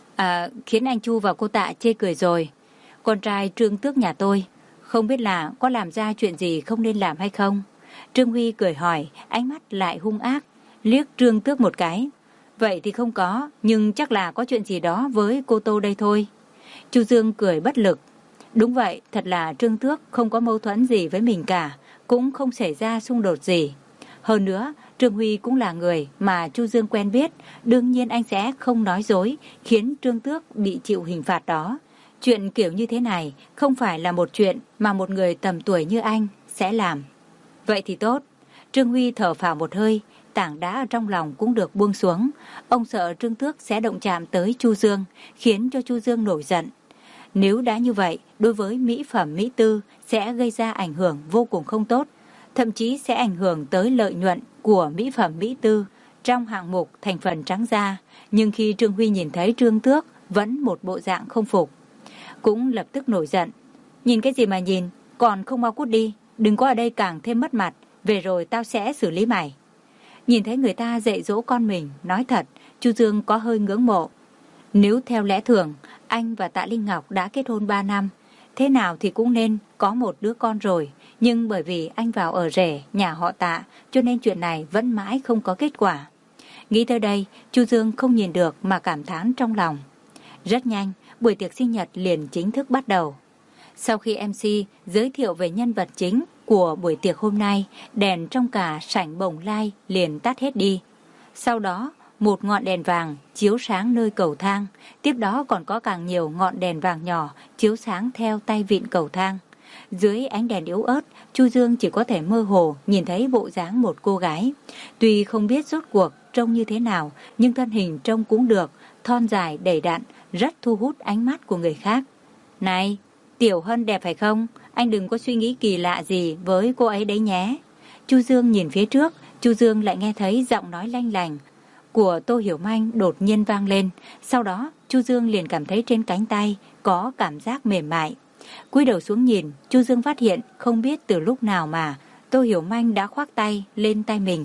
À, khiến anh Chu và cô Tạ chê cười rồi. Con trai Trương Tước nhà tôi, không biết là có làm ra chuyện gì không nên làm hay không? Trương Huy cười hỏi, ánh mắt lại hung ác, liếc Trương Tước một cái. Vậy thì không có, nhưng chắc là có chuyện gì đó với cô Tô đây thôi. Chu Dương cười bất lực. Đúng vậy, thật là Trương Tước không có mâu thuẫn gì với mình cả, cũng không xảy ra xung đột gì. Hơn nữa, Trương Huy cũng là người mà Chu Dương quen biết, đương nhiên anh sẽ không nói dối, khiến Trương Tước bị chịu hình phạt đó. Chuyện kiểu như thế này không phải là một chuyện mà một người tầm tuổi như anh sẽ làm. Vậy thì tốt. Trương Huy thở phào một hơi, tảng đá ở trong lòng cũng được buông xuống. Ông sợ Trương Tước sẽ động chạm tới Chu Dương, khiến cho Chu Dương nổi giận. Nếu đã như vậy, đối với Mỹ Phẩm Mỹ Tư sẽ gây ra ảnh hưởng vô cùng không tốt, thậm chí sẽ ảnh hưởng tới lợi nhuận của Mỹ Phẩm Mỹ Tư trong hạng mục thành phần trắng da. Nhưng khi Trương Huy nhìn thấy Trương Tước vẫn một bộ dạng không phục, cũng lập tức nổi giận. Nhìn cái gì mà nhìn, còn không mau cút đi, đừng có ở đây càng thêm mất mặt, về rồi tao sẽ xử lý mày. Nhìn thấy người ta dạy dỗ con mình, nói thật, Chu Dương có hơi ngưỡng mộ. Nếu theo lẽ thường, anh và Tạ Linh Ngọc đã kết hôn ba năm, thế nào thì cũng nên có một đứa con rồi. Nhưng bởi vì anh vào ở rể nhà họ Tạ, cho nên chuyện này vẫn mãi không có kết quả. Nghĩ tới đây, Chu Dương không nhìn được mà cảm thán trong lòng. Rất nhanh, buổi tiệc sinh nhật liền chính thức bắt đầu. Sau khi em xê giới thiệu về nhân vật chính của buổi tiệc hôm nay, đèn trong cả sảnh bồng lai liền tắt hết đi. Sau đó, một ngọn đèn vàng chiếu sáng nơi cầu thang, tiếp đó còn có càng nhiều ngọn đèn vàng nhỏ chiếu sáng theo tay vịn cầu thang. Dưới ánh đèn yếu ớt, Chu Dương chỉ có thể mơ hồ nhìn thấy bộ dáng một cô gái. Tuy không biết rốt cuộc trông như thế nào, nhưng thân hình trông cũng được, thon dài đầy đặn, rất thu hút ánh mắt của người khác. Này, Tiểu Hân đẹp phải không? Anh đừng có suy nghĩ kỳ lạ gì với cô ấy đấy nhé. Chu Dương nhìn phía trước, Chu Dương lại nghe thấy giọng nói lanh lành của Tô Hiểu Manh đột nhiên vang lên. Sau đó, Chu Dương liền cảm thấy trên cánh tay có cảm giác mềm mại. Cúi đầu xuống nhìn, Chu Dương phát hiện không biết từ lúc nào mà Tô Hiểu Manh đã khoác tay lên tay mình.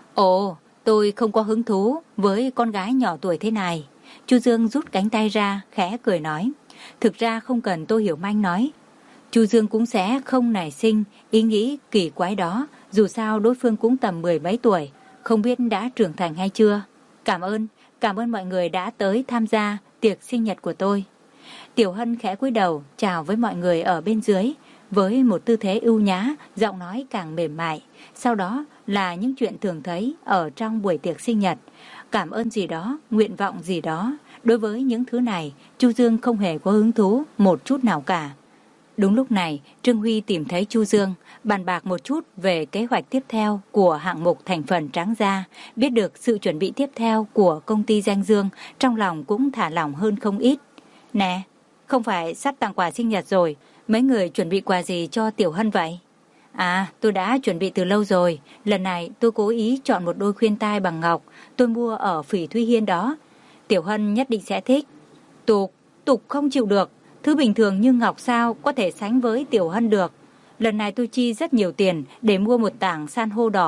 Ồ, tôi không có hứng thú với con gái nhỏ tuổi thế này. Chu Dương rút cánh tay ra, khẽ cười nói. Thực ra không cần Tô Hiểu Manh nói, Chu Dương cũng sẽ không nảy sinh ý nghĩ kỳ quái đó. Dù sao đối phương cũng tầm mười mấy tuổi, không biết đã trưởng thành hay chưa. Cảm ơn, cảm ơn mọi người đã tới tham gia tiệc sinh nhật của tôi. Tiểu Hân khẽ cúi đầu chào với mọi người ở bên dưới, với một tư thế ưu nhã, giọng nói càng mềm mại. Sau đó là những chuyện thường thấy ở trong buổi tiệc sinh nhật. Cảm ơn gì đó, nguyện vọng gì đó. Đối với những thứ này, Chu Dương không hề có hứng thú một chút nào cả. Đúng lúc này, Trương Huy tìm thấy Chu Dương, bàn bạc một chút về kế hoạch tiếp theo của hạng mục thành phần trắng da. Biết được sự chuẩn bị tiếp theo của công ty Danh Dương, trong lòng cũng thả lỏng hơn không ít. Nè, không phải sắp tặng quà sinh nhật rồi, mấy người chuẩn bị quà gì cho Tiểu Hân vậy? À, tôi đã chuẩn bị từ lâu rồi. Lần này tôi cố ý chọn một đôi khuyên tai bằng ngọc, tôi mua ở Phỉ Thúy Hiên đó. Tiểu Hân nhất định sẽ thích. Tục, tục không chịu được. Thứ bình thường như ngọc sao có thể sánh với Tiểu Hân được. Lần này tôi chi rất nhiều tiền để mua một tảng san hô đỏ,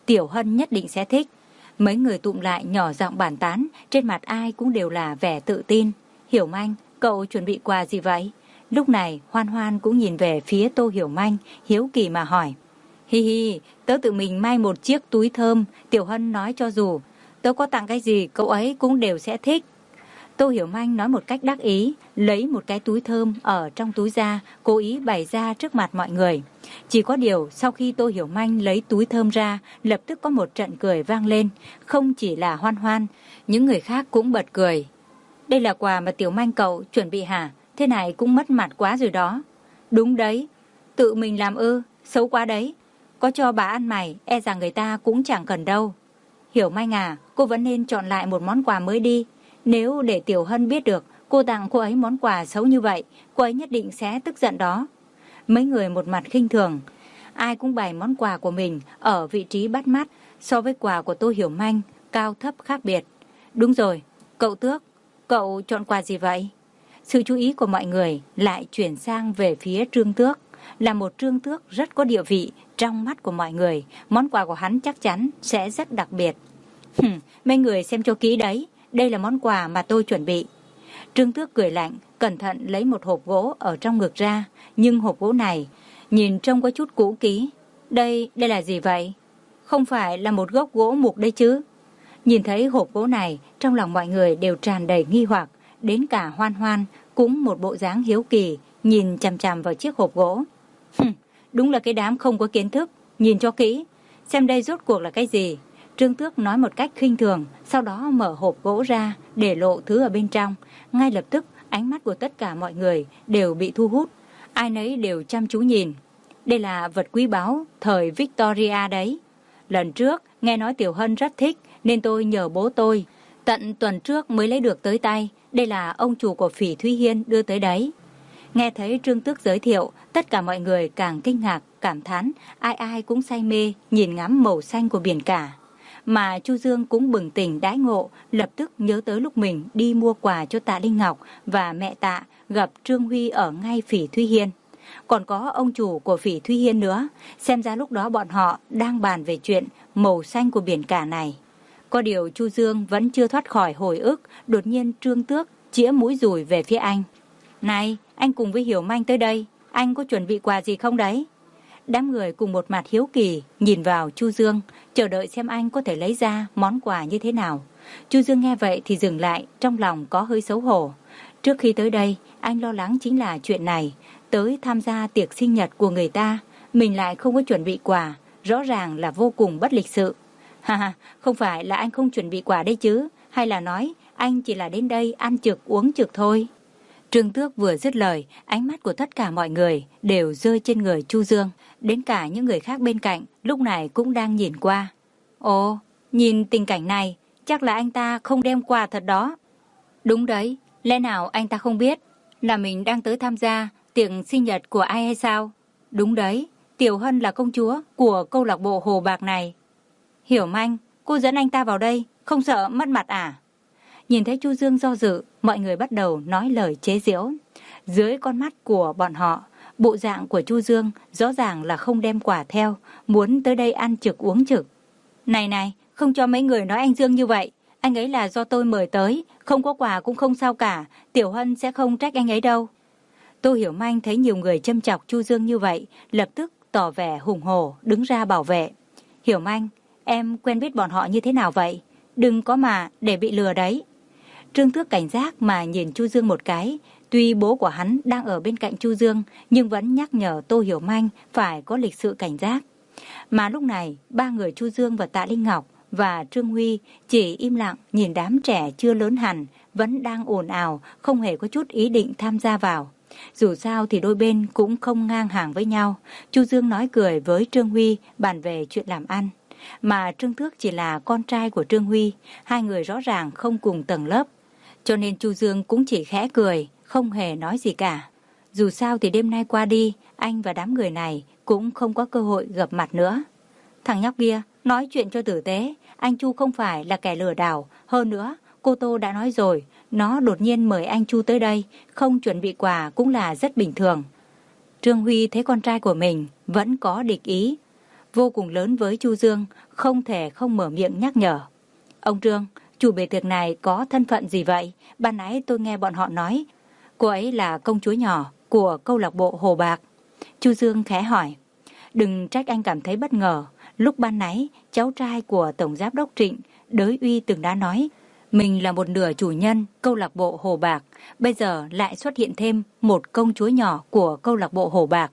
Tiểu Hân nhất định sẽ thích. Mấy người tụm lại nhỏ giọng bàn tán, trên mặt ai cũng đều là vẻ tự tin. Hiểu Manh, cậu chuẩn bị quà gì vậy? Lúc này Hoan Hoan cũng nhìn về phía Tô Hiểu Manh, hiếu kỳ mà hỏi. Hi hi, tớ tự mình may một chiếc túi thơm, Tiểu Hân nói cho dù tớ có tặng cái gì cậu ấy cũng đều sẽ thích. Tô Hiểu Manh nói một cách đắc ý, lấy một cái túi thơm ở trong túi ra, cố ý bày ra trước mặt mọi người. Chỉ có điều sau khi Tô Hiểu Manh lấy túi thơm ra, lập tức có một trận cười vang lên. Không chỉ là Hoan Hoan, những người khác cũng bật cười. Đây là quà mà Tiểu Manh cậu chuẩn bị hả? Thế này cũng mất mặt quá rồi đó. Đúng đấy, tự mình làm ư, xấu quá đấy. Có cho bà ăn mày, e rằng người ta cũng chẳng cần đâu. Hiểu Manh à, cô vẫn nên chọn lại một món quà mới đi. Nếu để Tiểu Hân biết được cô tặng cô ấy món quà xấu như vậy, cô ấy nhất định sẽ tức giận đó. Mấy người một mặt khinh thường. Ai cũng bày món quà của mình ở vị trí bắt mắt, so với quà của Tô Hiểu Manh, cao thấp khác biệt. Đúng rồi, cậu Tước, cậu chọn quà gì vậy? Sự chú ý của mọi người lại chuyển sang về phía Trương Tước. Là một Trương Tước rất có địa vị trong mắt của mọi người, món quà của hắn chắc chắn sẽ rất đặc biệt. Hừm, mấy người xem cho kỹ đấy, đây là món quà mà tôi chuẩn bị. Trương Tước cười lạnh, cẩn thận lấy một hộp gỗ ở trong ngực ra, nhưng hộp gỗ này nhìn trông có chút cũ kỹ. Đây, đây là gì vậy? Không phải là một gốc gỗ mục đây chứ? Nhìn thấy hộp gỗ này, trong lòng mọi người đều tràn đầy nghi hoặc, đến cả Hoan Hoan cũng một bộ dáng hiếu kỳ, nhìn chằm chằm vào chiếc hộp gỗ. Hừm, đúng là cái đám không có kiến thức, nhìn cho kỹ, xem đây rốt cuộc là cái gì. Trương Tước nói một cách khinh thường, sau đó mở hộp gỗ ra, để lộ thứ ở bên trong. Ngay lập tức, ánh mắt của tất cả mọi người đều bị thu hút, ai nấy đều chăm chú nhìn. Đây là vật quý báu thời Victoria đấy. Lần trước, nghe nói Tiểu Hân rất thích, nên tôi nhờ bố tôi. Tận tuần trước mới lấy được tới tay, đây là ông chủ của Phỉ Thúy Hiên đưa tới đấy. Nghe thấy Trương Tước giới thiệu, tất cả mọi người càng kinh ngạc, cảm thán, ai ai cũng say mê, nhìn ngắm màu xanh của biển cả. Mà Chu Dương cũng bừng tỉnh đãi ngộ, lập tức nhớ tới lúc mình đi mua quà cho Tạ Linh Ngọc và mẹ Tạ gặp Trương Huy ở ngay Phỉ Thúy Hiên. Còn có ông chủ của Phỉ Thúy Hiên nữa, xem ra lúc đó bọn họ đang bàn về chuyện màu xanh của biển cả này. Có điều Chu Dương vẫn chưa thoát khỏi hồi ức, đột nhiên Trương Tước chĩa mũi dùi về phía anh. Này, anh cùng với Hiểu Manh tới đây, anh có chuẩn bị quà gì không đấy? Đám người cùng một mặt hiếu kỳ nhìn vào Chu Dương, chờ đợi xem anh có thể lấy ra món quà như thế nào. Chu Dương nghe vậy thì dừng lại, trong lòng có hơi xấu hổ. Trước khi tới đây, anh lo lắng chính là chuyện này. Tới tham gia tiệc sinh nhật của người ta, mình lại không có chuẩn bị quà, rõ ràng là vô cùng bất lịch sự. Ha ha, không phải là anh không chuẩn bị quà đây chứ, hay là nói anh chỉ là đến đây ăn trực uống trực thôi. Trương Tước vừa dứt lời, ánh mắt của tất cả mọi người đều rơi trên người Chu Dương. Đến cả những người khác bên cạnh lúc này cũng đang nhìn qua. Ồ, nhìn tình cảnh này, chắc là anh ta không đem quà thật đó. Đúng đấy, lẽ nào anh ta không biết là mình đang tới tham gia tiệc sinh nhật của ai hay sao? Đúng đấy, Tiểu Hân là công chúa của câu lạc bộ Hồ Bạc này. Hiểu Manh, cô dẫn anh ta vào đây, không sợ mất mặt à? Nhìn thấy Chu Dương do dự, mọi người bắt đầu nói lời chế giễu. Dưới con mắt của bọn họ, bộ dạng của Chu Dương rõ ràng là không đem quà theo, muốn tới đây ăn trực uống trực. Này này, không cho mấy người nói anh Dương như vậy. Anh ấy là do tôi mời tới, không có quà cũng không sao cả, Tiểu Hân sẽ không trách anh ấy đâu. Tô Hiểu Manh thấy nhiều người châm chọc Chu Dương như vậy, lập tức tỏ vẻ hùng hổ, đứng ra bảo vệ. Hiểu Manh, em quen biết bọn họ như thế nào vậy? Đừng có mà để bị lừa đấy. Trương Tước cảnh giác mà nhìn Chu Dương một cái, tuy bố của hắn đang ở bên cạnh Chu Dương, nhưng vẫn nhắc nhở Tô Hiểu Manh phải có lịch sự cảnh giác. Mà lúc này, ba người Chu Dương và Tạ Linh Ngọc và Trương Huy chỉ im lặng nhìn đám trẻ chưa lớn hẳn, vẫn đang ồn ào, không hề có chút ý định tham gia vào. Dù sao thì đôi bên cũng không ngang hàng với nhau. Chu Dương nói cười với Trương Huy bàn về chuyện làm ăn. Mà Trương Tước chỉ là con trai của Trương Huy, hai người rõ ràng không cùng tầng lớp. Cho nên Chu Dương cũng chỉ khẽ cười, không hề nói gì cả. Dù sao thì đêm nay qua đi, anh và đám người này cũng không có cơ hội gặp mặt nữa. Thằng nhóc kia, nói chuyện cho tử tế, anh Chu không phải là kẻ lừa đảo. Hơn nữa, cô Tô đã nói rồi, nó đột nhiên mời anh Chu tới đây, không chuẩn bị quà cũng là rất bình thường. Trương Huy thấy con trai của mình vẫn có địch ý. vô cùng lớn với Chu Dương, không thể không mở miệng nhắc nhở. Ông Trương, chủ bữa tiệc này có thân phận gì vậy? Ban nãy tôi nghe bọn họ nói, cô ấy là công chúa nhỏ của câu lạc bộ Hồ Bạc. Chu Dương khẽ hỏi. Đừng trách anh cảm thấy bất ngờ. Lúc ban nãy, cháu trai của Tổng Giám đốc Trịnh, Đới Uy từng đã nói, mình là một nửa chủ nhân câu lạc bộ Hồ Bạc. Bây giờ lại xuất hiện thêm một công chúa nhỏ của câu lạc bộ Hồ Bạc.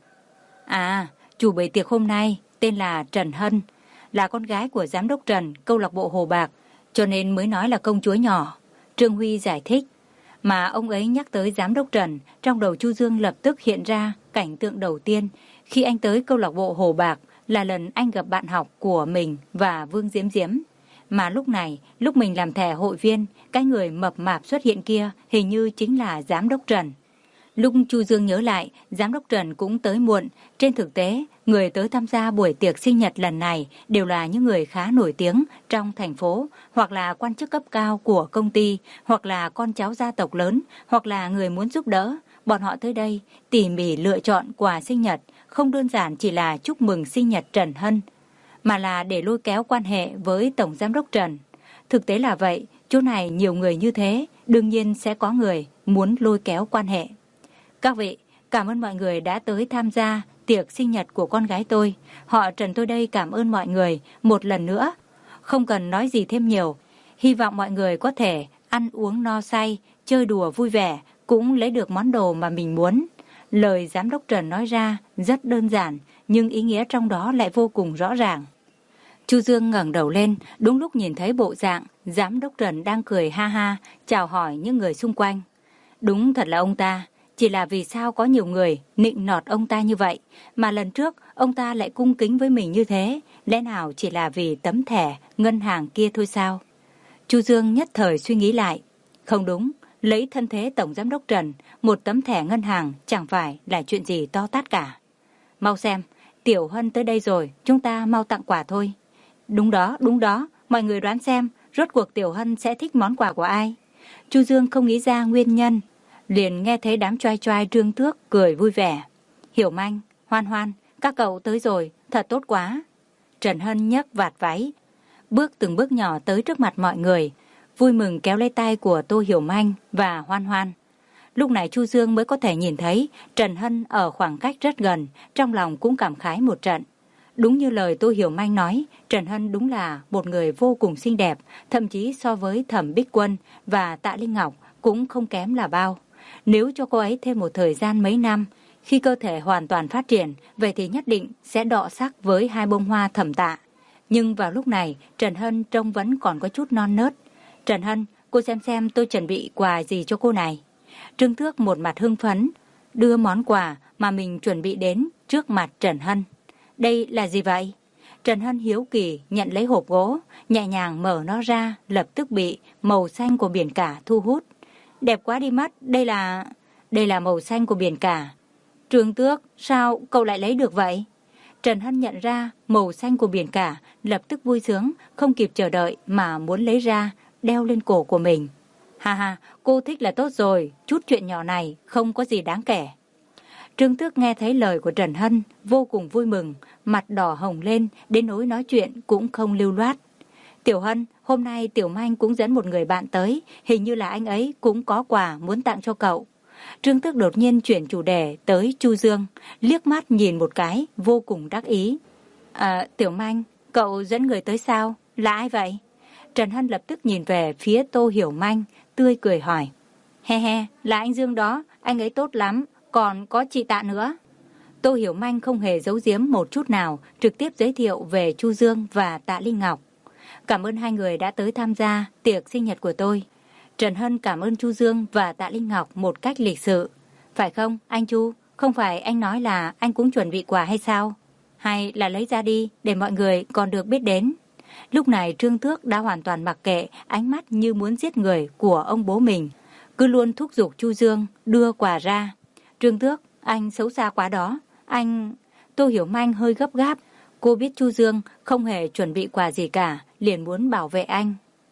À, chủ bữa tiệc hôm nay tên là Trần Hân, là con gái của Giám đốc Trần câu lạc bộ Hồ Bạc, cho nên mới nói là công chúa nhỏ. Trương Huy giải thích. Mà ông ấy nhắc tới Giám đốc Trần, trong đầu Chu Dương lập tức hiện ra cảnh tượng đầu tiên khi anh tới câu lạc bộ Hồ Bạc là lần anh gặp bạn học của mình và Vương Diễm Diễm. Mà lúc này, lúc mình làm thẻ hội viên, cái người mập mạp xuất hiện kia hình như chính là Giám đốc Trần. Lúc Chu Dương nhớ lại, Giám đốc Trần cũng tới muộn. Trên thực tế, người tới tham gia buổi tiệc sinh nhật lần này đều là những người khá nổi tiếng trong thành phố, hoặc là quan chức cấp cao của công ty, hoặc là con cháu gia tộc lớn, hoặc là người muốn giúp đỡ. Bọn họ tới đây tỉ mỉ lựa chọn quà sinh nhật, không đơn giản chỉ là chúc mừng sinh nhật Trần Hân, mà là để lôi kéo quan hệ với Tổng Giám đốc Trần. Thực tế là vậy, chỗ này nhiều người như thế, đương nhiên sẽ có người muốn lôi kéo quan hệ. Các vị, cảm ơn mọi người đã tới tham gia tiệc sinh nhật của con gái tôi. Họ Trần tôi đây cảm ơn mọi người một lần nữa. Không cần nói gì thêm nhiều. Hy vọng mọi người có thể ăn uống no say, chơi đùa vui vẻ, cũng lấy được món đồ mà mình muốn. Lời Giám đốc Trần nói ra rất đơn giản, nhưng ý nghĩa trong đó lại vô cùng rõ ràng. Chu Dương ngẩng đầu lên, đúng lúc nhìn thấy bộ dạng Giám đốc Trần đang cười ha ha, chào hỏi những người xung quanh. Đúng thật là ông ta. Chỉ là vì sao có nhiều người nịnh nọt ông ta như vậy, mà lần trước ông ta lại cung kính với mình như thế, lẽ nào chỉ là vì tấm thẻ ngân hàng kia thôi sao? Chu Dương nhất thời suy nghĩ lại. Không đúng, lấy thân thế Tổng Giám đốc Trần, một tấm thẻ ngân hàng chẳng phải là chuyện gì to tát cả. Mau xem, Tiểu Hân tới đây rồi, chúng ta mau tặng quà thôi. Đúng đó, đúng đó, mọi người đoán xem, rốt cuộc Tiểu Hân sẽ thích món quà của ai? Chu Dương không nghĩ ra nguyên nhân, liền nghe thấy đám choai choai Trương Tước cười vui vẻ. Hiểu Manh, Hoan Hoan, các cậu tới rồi, thật tốt quá. Trần Hân nhấc vạt váy, bước từng bước nhỏ tới trước mặt mọi người, vui mừng kéo lấy tay của Tô Hiểu Manh và Hoan Hoan. Lúc này Chu Dương mới có thể nhìn thấy Trần Hân ở khoảng cách rất gần, trong lòng cũng cảm khái một trận. Đúng như lời Tô Hiểu Manh nói, Trần Hân đúng là một người vô cùng xinh đẹp, thậm chí so với Thẩm Bích Quân và Tạ Linh Ngọc cũng không kém là bao. Nếu cho cô ấy thêm một thời gian mấy năm, khi cơ thể hoàn toàn phát triển, vậy thì nhất định sẽ đọ sắc với hai bông hoa Thẩm Tạ. Nhưng vào lúc này, Trần Hân trông vẫn còn có chút non nớt. Trần Hân, cô xem xem tôi chuẩn bị quà gì cho cô này. Trương Tước một mặt hưng phấn, đưa món quà mà mình chuẩn bị đến trước mặt Trần Hân. Đây là gì vậy? Trần Hân hiếu kỳ nhận lấy hộp gỗ, nhẹ nhàng mở nó ra, lập tức bị màu xanh của biển cả thu hút. Đẹp quá đi mất, đây là... Đây là màu xanh của biển cả. Trương Tước, sao cậu lại lấy được vậy? Trần Hân nhận ra màu xanh của biển cả, lập tức vui sướng, không kịp chờ đợi mà muốn lấy ra, đeo lên cổ của mình. Ha ha, cô thích là tốt rồi, chút chuyện nhỏ này không có gì đáng kể. Trương Tước nghe thấy lời của Trần Hân, vô cùng vui mừng, mặt đỏ hồng lên, đến nỗi nói chuyện cũng không lưu loát. Tiểu Hân, hôm nay Tiểu Manh cũng dẫn một người bạn tới, hình như là anh ấy cũng có quà muốn tặng cho cậu. Trương Tước đột nhiên chuyển chủ đề tới Chu Dương, liếc mắt nhìn một cái, vô cùng đắc ý. À, Tiểu Manh, cậu dẫn người tới sao? Là ai vậy? Trần Hân lập tức nhìn về phía Tô Hiểu Manh, tươi cười hỏi. He he, là anh Dương đó, anh ấy tốt lắm, còn có chị Tạ nữa. Tô Hiểu Manh không hề giấu giếm một chút nào, trực tiếp giới thiệu về Chu Dương và Tạ Linh Ngọc. Cảm ơn hai người đã tới tham gia tiệc sinh nhật của tôi. Trần Hân cảm ơn Chu Dương và Tạ Linh Ngọc một cách lịch sự. Phải không, anh Chu? Không phải anh nói là anh cũng chuẩn bị quà hay sao? Hay là lấy ra đi để mọi người còn được biết đến? Lúc này Trương Tước đã hoàn toàn mặc kệ, ánh mắt như muốn giết người của ông bố mình, cứ luôn thúc giục Chu Dương đưa quà ra. Trương Tước, anh xấu xa quá đó. Anh... Tô Hiểu Manh hơi gấp gáp. Cô biết Chu Dương không hề chuẩn bị quà gì cả, liền muốn bảo vệ anh.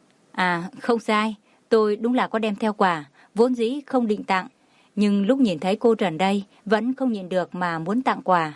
À, không sai. Tôi đúng là có đem theo quà, vốn dĩ không định tặng. Nhưng lúc nhìn thấy cô Trần đây, vẫn không nhịn được mà muốn tặng quà.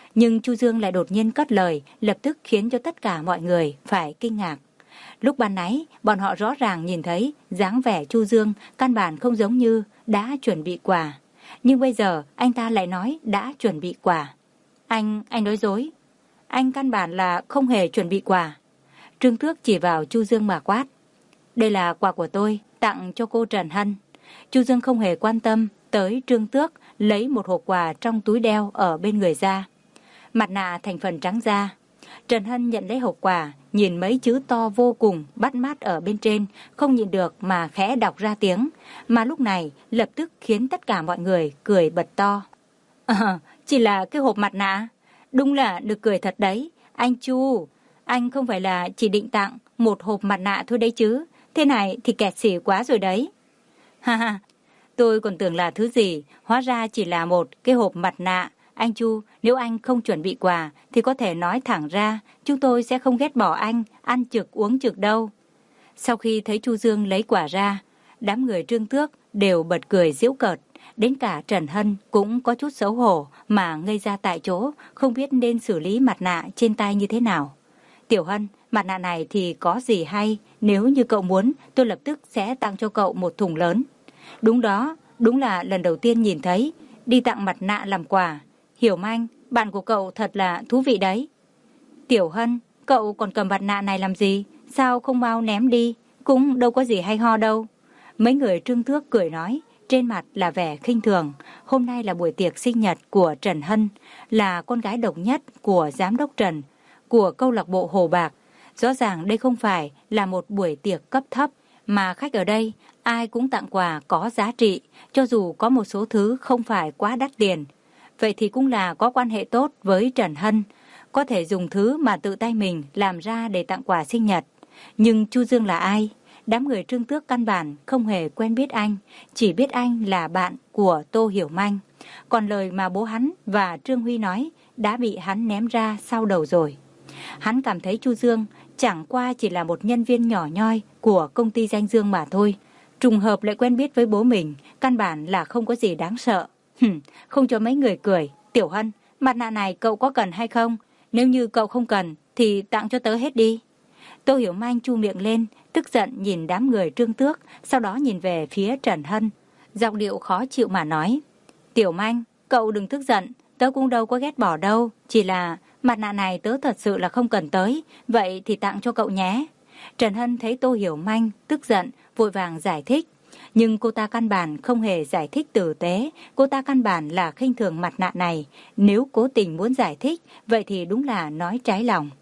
Nhưng Chu Dương lại đột nhiên cất lời, lập tức khiến cho tất cả mọi người phải kinh ngạc. Lúc ban nãy, bọn họ rõ ràng nhìn thấy dáng vẻ Chu Dương căn bản không giống như đã chuẩn bị quà. Nhưng bây giờ anh ta lại nói đã chuẩn bị quà. Anh, anh nói dối. Anh căn bản là không hề chuẩn bị quà. Trương Tước chỉ vào Chu Dương mà quát. Đây là quà của tôi, tặng cho cô Trần Hân. Chu Dương không hề quan tâm tới Trương Tước, lấy một hộp quà trong túi đeo ở bên người ra. Mặt nạ thành phần trắng da. Trần Hân nhận lấy hộp quà, nhìn mấy chữ to vô cùng bắt mắt ở bên trên, không nhịn được mà khẽ đọc ra tiếng, mà lúc này lập tức khiến tất cả mọi người cười bật to. À, chỉ là cái hộp mặt nạ. Đúng là được cười thật đấy. Anh Chu, anh không phải là chỉ định tặng một hộp mặt nạ thôi đấy chứ. Thế này thì kẹt xỉ quá rồi đấy. Ha ha, tôi còn tưởng là thứ gì, hóa ra chỉ là một cái hộp mặt nạ. Anh Chu, nếu anh không chuẩn bị quà thì có thể nói thẳng ra, chúng tôi sẽ không ghét bỏ anh, ăn trực uống trực đâu. Sau khi thấy Chu Dương lấy quà ra, đám người Trương Tước đều bật cười giễu cợt. Đến cả Trần Hân cũng có chút xấu hổ mà ngây ra tại chỗ, không biết nên xử lý mặt nạ trên tay như thế nào. Tiểu Hân, mặt nạ này thì có gì hay, nếu như cậu muốn, tôi lập tức sẽ tặng cho cậu một thùng lớn. Đúng đó, đúng là lần đầu tiên nhìn thấy, đi tặng mặt nạ làm quà. Hiểu Manh, bạn của cậu thật là thú vị đấy. Tiểu Hân, cậu còn cầm mặt nạ này làm gì? Sao không mau ném đi? Cũng đâu có gì hay ho đâu. Mấy người Trương Tước cười nói, trên mặt là vẻ khinh thường. Hôm nay là buổi tiệc sinh nhật của Trần Hân, là con gái độc nhất của giám đốc Trần, của câu lạc bộ Hồ Bạc. Rõ ràng đây không phải là một buổi tiệc cấp thấp, mà khách ở đây ai cũng tặng quà có giá trị, cho dù có một số thứ không phải quá đắt tiền. Vậy thì cũng là có quan hệ tốt với Trần Hân, có thể dùng thứ mà tự tay mình làm ra để tặng quà sinh nhật. Nhưng Chu Dương là ai? Đám người Trương Tước căn bản không hề quen biết anh, chỉ biết anh là bạn của Tô Hiểu Manh. Còn lời mà bố hắn và Trương Huy nói đã bị hắn ném ra sau đầu rồi. Hắn cảm thấy Chu Dương chẳng qua chỉ là một nhân viên nhỏ nhoi của công ty danh dương mà thôi. Trùng hợp lại quen biết với bố mình, căn bản là không có gì đáng sợ. Hừm, không cho mấy người cười. Tiểu Hân, mặt nạ này cậu có cần hay không? Nếu như cậu không cần thì tặng cho tớ hết đi. Tô Hiểu Manh chu miệng lên, tức giận nhìn đám người Trương Tước, sau đó nhìn về phía Trần Hân, giọng điệu khó chịu mà nói. Tiểu Manh, cậu đừng tức giận, tớ cũng đâu có ghét bỏ đâu, chỉ là mặt nạ này tớ thật sự là không cần tới, vậy thì tặng cho cậu nhé. Trần Hân thấy Tô Hiểu Manh tức giận, vội vàng giải thích. Nhưng cô ta căn bản không hề giải thích tử tế, cô ta căn bản là khinh thường mặt nạ này. Nếu cố tình muốn giải thích, vậy thì đúng là nói trái lòng.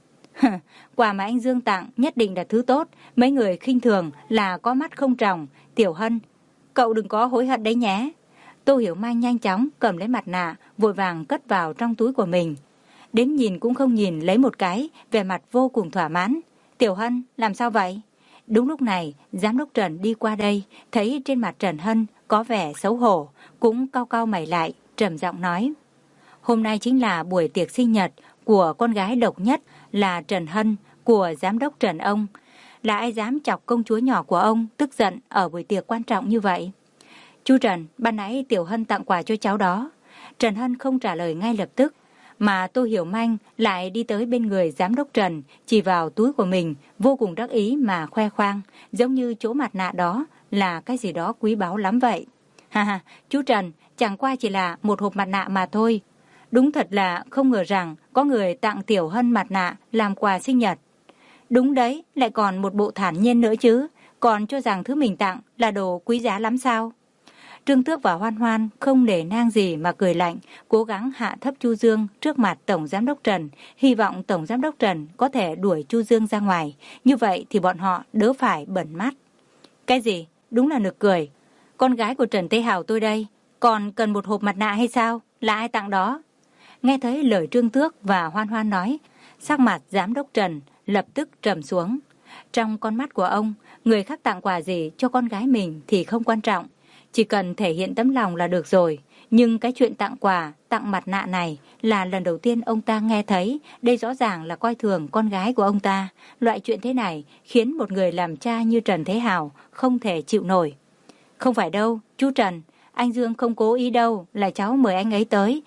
Quà mà anh Dương tặng nhất định là thứ tốt, mấy người khinh thường là có mắt không tròng. Tiểu Hân, cậu đừng có hối hận đấy nhé. Tô Hiểu Manh nhanh chóng cầm lấy mặt nạ, vội vàng cất vào trong túi của mình. Đến nhìn cũng không nhìn lấy một cái, vẻ mặt vô cùng thỏa mãn. Tiểu Hân, làm sao vậy? Đúng lúc này, giám đốc Trần đi qua đây, thấy trên mặt Trần Hân có vẻ xấu hổ, cũng cau cau mày lại, trầm giọng nói. Hôm nay chính là buổi tiệc sinh nhật của con gái độc nhất là Trần Hân của giám đốc Trần ông. Là ai dám chọc công chúa nhỏ của ông tức giận ở buổi tiệc quan trọng như vậy? Chú Trần, ban nãy Tiểu Hân tặng quà cho cháu đó. Trần Hân không trả lời ngay lập tức, mà Tô Hiểu Manh lại đi tới bên người giám đốc Trần, chỉ vào túi của mình, vô cùng đắc ý mà khoe khoang, giống như chỗ mặt nạ đó là cái gì đó quý báu lắm vậy. Ha ha, chú Trần, chẳng qua chỉ là một hộp mặt nạ mà thôi. Đúng thật là không ngờ rằng có người tặng Tiểu Hân mặt nạ làm quà sinh nhật. Đúng đấy, lại còn một bộ thản nhiên nữa chứ, còn cho rằng thứ mình tặng là đồ quý giá lắm sao? Trương Tước và Hoan Hoan không để nang gì mà cười lạnh, cố gắng hạ thấp Chu Dương trước mặt Tổng Giám đốc Trần, hy vọng Tổng Giám đốc Trần có thể đuổi Chu Dương ra ngoài, như vậy thì bọn họ đỡ phải bẩn mắt. Cái gì? Đúng là nực cười. Con gái của Trần Tế Hào tôi đây, còn cần một hộp mặt nạ hay sao? Là ai tặng đó? Nghe thấy lời Trương Tước và Hoan Hoan nói, sắc mặt Giám đốc Trần lập tức trầm xuống. Trong con mắt của ông, người khác tặng quà gì cho con gái mình thì không quan trọng, chỉ cần thể hiện tấm lòng là được rồi. Nhưng cái chuyện tặng quà, tặng mặt nạ này là lần đầu tiên ông ta nghe thấy, đây rõ ràng là coi thường con gái của ông ta. Loại chuyện thế này khiến một người làm cha như Trần Thế Hào không thể chịu nổi. Không phải đâu, chú Trần, anh Dương không cố ý đâu, là cháu mời anh ấy tới.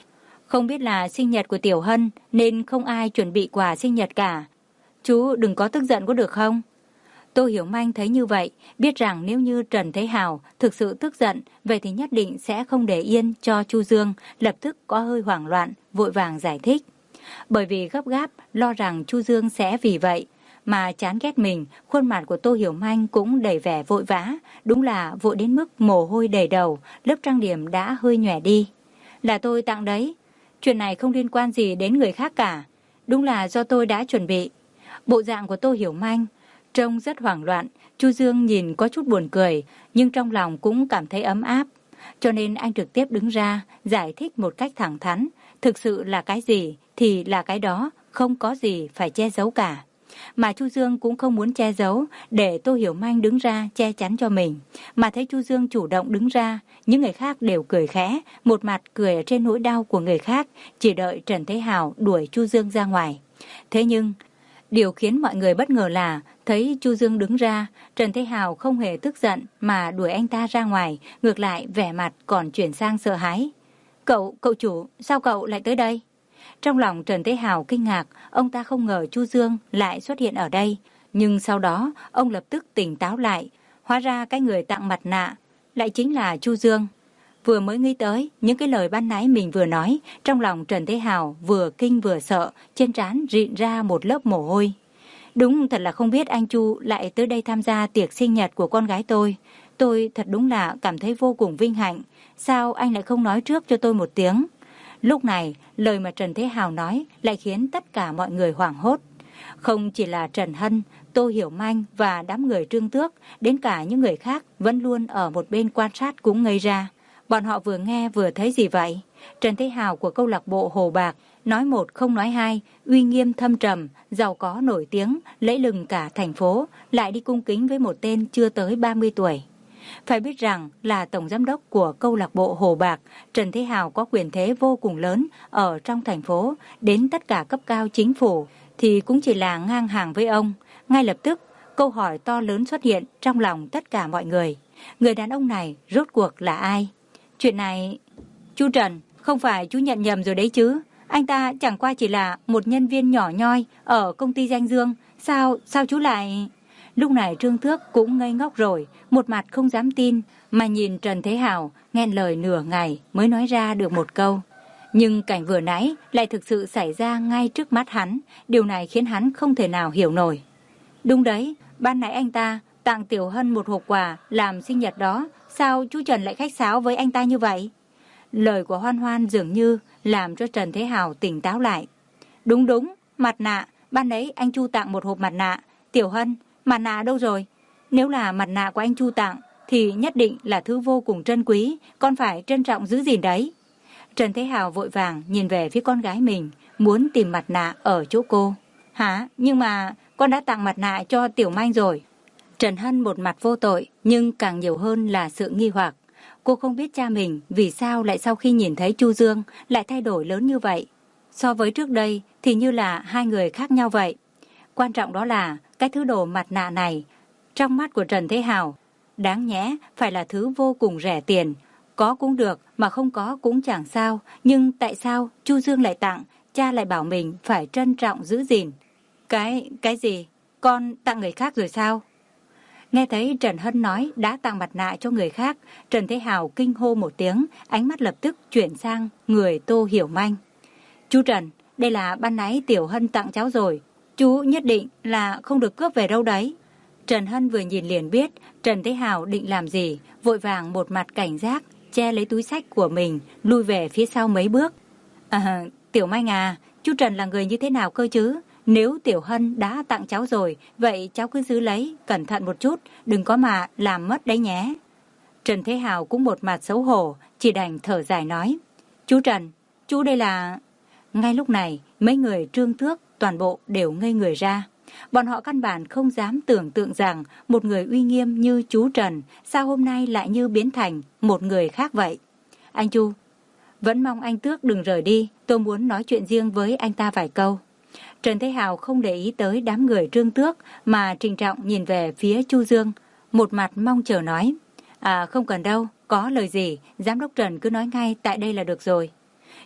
Không biết là sinh nhật của Tiểu Hân nên không ai chuẩn bị quà sinh nhật cả. Chú đừng có tức giận có được không? Tô Hiểu Manh thấy như vậy, biết rằng nếu như Trần Thế Hào thực sự tức giận, vậy thì nhất định sẽ không để yên cho Chu Dương, lập tức có hơi hoảng loạn, vội vàng giải thích. Bởi vì gấp gáp, lo rằng Chu Dương sẽ vì vậy mà chán ghét mình, khuôn mặt của Tô Hiểu Manh cũng đầy vẻ vội vã, đúng là vội đến mức mồ hôi đầy đầu, lớp trang điểm đã hơi nhòe đi. Là tôi tặng đấy, chuyện này không liên quan gì đến người khác cả, đúng là do tôi đã chuẩn bị. Bộ dạng của Tô Hiểu Manh trông rất hoảng loạn, Chu Dương nhìn có chút buồn cười, nhưng trong lòng cũng cảm thấy ấm áp. Cho nên anh trực tiếp đứng ra, giải thích một cách thẳng thắn, thực sự là cái gì thì là cái đó, không có gì phải che giấu cả. Mà Chu Dương cũng không muốn che giấu, để Tô Hiểu Manh đứng ra che chắn cho mình. Mà thấy Chu Dương chủ động đứng ra, những người khác đều cười khẽ, một mặt cười ở trên nỗi đau của người khác, chỉ đợi Trần Thế Hào đuổi Chu Dương ra ngoài. Thế nhưng điều khiến mọi người bất ngờ là thấy Chu Dương đứng ra, Trần Thế Hào không hề tức giận mà đuổi anh ta ra ngoài, ngược lại vẻ mặt còn chuyển sang sợ hãi. Cậu, cậu chủ, sao cậu lại tới đây? Trong lòng Trần Thế Hào kinh ngạc, ông ta không ngờ Chu Dương lại xuất hiện ở đây. Nhưng sau đó, ông lập tức tỉnh táo lại. Hóa ra cái người tặng mặt nạ lại chính là Chu Dương. Vừa mới nghĩ tới những cái lời ban nãy mình vừa nói, trong lòng Trần Thế Hào vừa kinh vừa sợ, trên trán rịn ra một lớp mồ hôi. Đúng thật là không biết anh Chu lại tới đây tham gia tiệc sinh nhật của con gái tôi. Tôi thật đúng là cảm thấy vô cùng vinh hạnh. Sao anh lại không nói trước cho tôi một tiếng? Lúc này, lời mà Trần Thế Hào nói lại khiến tất cả mọi người hoảng hốt. Không chỉ là Trần Hân, Tô Hiểu Manh và đám người Trương Tước, đến cả những người khác vẫn luôn ở một bên quan sát cũng ngây ra. Bọn họ vừa nghe vừa thấy gì vậy? Trần Thế Hào của câu lạc bộ Hồ Bạc, nói một không nói hai, uy nghiêm thâm trầm, giàu có nổi tiếng, lẫy lừng cả thành phố, lại đi cung kính với một tên chưa tới ba mươi tuổi. Phải biết rằng là tổng giám đốc của câu lạc bộ Hồ Bạc, Trần Thế Hào có quyền thế vô cùng lớn ở trong thành phố, đến tất cả cấp cao chính phủ thì cũng chỉ là ngang hàng với ông. Ngay lập tức, câu hỏi to lớn xuất hiện trong lòng tất cả mọi người. Người đàn ông này rốt cuộc là ai? Chuyện này... Chú Trần, không phải chú nhận nhầm rồi đấy chứ? Anh ta chẳng qua chỉ là một nhân viên nhỏ nhoi ở công ty Danh Dương. Sao, sao chú lại... Lúc này Trương Tước cũng ngây ngốc rồi, một mặt không dám tin, mà nhìn Trần Thế Hào, nghẹn lời nửa ngày mới nói ra được một câu. Nhưng cảnh vừa nãy lại thực sự xảy ra ngay trước mắt hắn, điều này khiến hắn không thể nào hiểu nổi. Đúng đấy, ban nãy anh ta tặng Tiểu Hân một hộp quà làm sinh nhật đó, sao chú Trần lại khách sáo với anh ta như vậy? Lời của Hoan Hoan dường như làm cho Trần Thế Hào tỉnh táo lại. Đúng đúng, mặt nạ, ban nãy anh Chu tặng một hộp mặt nạ. Tiểu Hân, mặt nạ đâu rồi? Nếu là mặt nạ của anh Chu tặng thì nhất định là thứ vô cùng trân quý, con phải trân trọng giữ gìn đấy. Trần Thế Hào vội vàng nhìn về phía con gái mình, muốn tìm mặt nạ ở chỗ cô. Hả? Nhưng mà con đã tặng mặt nạ cho Tiểu Manh rồi. Trần Hân một mặt vô tội, nhưng càng nhiều hơn là sự nghi hoặc. Cô không biết cha mình vì sao lại sau khi nhìn thấy Chu Dương lại thay đổi lớn như vậy. So với trước đây thì như là hai người khác nhau vậy. Quan trọng đó là cái thứ đồ mặt nạ này, trong mắt của Trần Thế Hào, đáng nhẽ phải là thứ vô cùng rẻ tiền. Có cũng được, mà không có cũng chẳng sao. Nhưng tại sao Chu Dương lại tặng, cha lại bảo mình phải trân trọng giữ gìn? Cái, cái gì? Con tặng người khác rồi sao? Nghe thấy Trần Hân nói đã tặng mặt nạ cho người khác, Trần Thế Hào kinh hô một tiếng, ánh mắt lập tức chuyển sang người Tô Hiểu Manh. Chú Trần, đây là ban nãy Tiểu Hân tặng cháu rồi. Chú nhất định là không được cướp về đâu đấy. Trần Hân vừa nhìn liền biết Trần Thế Hào định làm gì, vội vàng một mặt cảnh giác, che lấy túi xách của mình, lui về phía sau mấy bước. À, Tiểu Manh à, chú Trần là người như thế nào cơ chứ? Nếu Tiểu Hân đã tặng cháu rồi, vậy cháu cứ giữ lấy, cẩn thận một chút, đừng có mà làm mất đấy nhé. Trần Thế Hào cũng một mặt xấu hổ, chỉ đành thở dài nói. Chú Trần, chú đây là... Ngay lúc này, mấy người Trương Tước toàn bộ đều ngây người ra. Bọn họ căn bản không dám tưởng tượng rằng một người uy nghiêm như chú Trần sao hôm nay lại như biến thành một người khác vậy. Anh Chu, vẫn mong anh Tước đừng rời đi, tôi muốn nói chuyện riêng với anh ta vài câu. Trần Thế Hào không để ý tới đám người Trương Tước mà trịnh trọng nhìn về phía Chu Dương, một mặt mong chờ nói. À không cần đâu, có lời gì, giám đốc Trần cứ nói ngay tại đây là được rồi.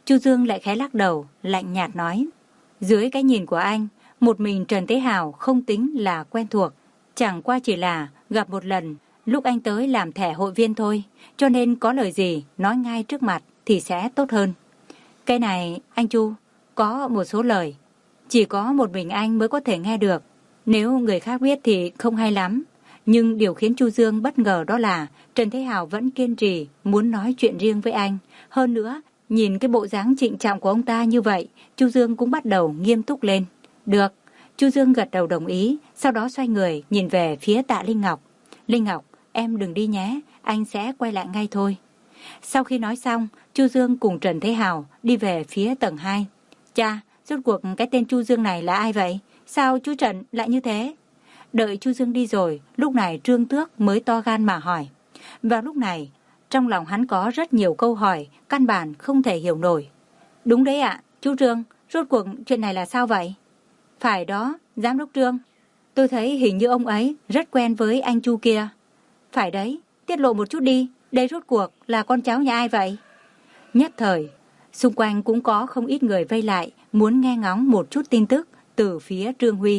Chu Dương lại khẽ lắc đầu, lạnh nhạt nói. Dưới cái nhìn của anh, một mình Trần Thế Hào không tính là quen thuộc. Chẳng qua chỉ là gặp một lần lúc anh tới làm thẻ hội viên thôi. Cho nên có lời gì nói ngay trước mặt thì sẽ tốt hơn. Cái này, anh Chu, có một số lời chỉ có một mình anh mới có thể nghe được. Nếu người khác biết thì không hay lắm. Nhưng điều khiến Chu Dương bất ngờ đó là Trần Thế Hào vẫn kiên trì muốn nói chuyện riêng với anh. Hơn nữa, nhìn cái bộ dáng trịnh trọng của ông ta như vậy, Chu Dương cũng bắt đầu nghiêm túc lên. Được, Chu Dương gật đầu đồng ý, sau đó xoay người nhìn về phía Tạ Linh Ngọc. Linh Ngọc, em đừng đi nhé, anh sẽ quay lại ngay thôi. Sau khi nói xong, Chu Dương cùng Trần Thế Hào đi về phía tầng hai. Cha, rốt cuộc cái tên Chu Dương này là ai vậy? Sao chú Trần lại như thế? Đợi Chu Dương đi rồi, lúc này Trương Tước mới to gan mà hỏi. Vào lúc này, trong lòng hắn có rất nhiều câu hỏi, căn bản không thể hiểu nổi. Đúng đấy ạ, chú Trương, rốt cuộc chuyện này là sao vậy? Phải đó, giám đốc Trương. Tôi thấy hình như ông ấy rất quen với anh Chu kia. Phải đấy, tiết lộ một chút đi, đây rốt cuộc là con cháu nhà ai vậy? Nhất thời, xung quanh cũng có không ít người vây lại, muốn nghe ngóng một chút tin tức từ phía Trương Huy.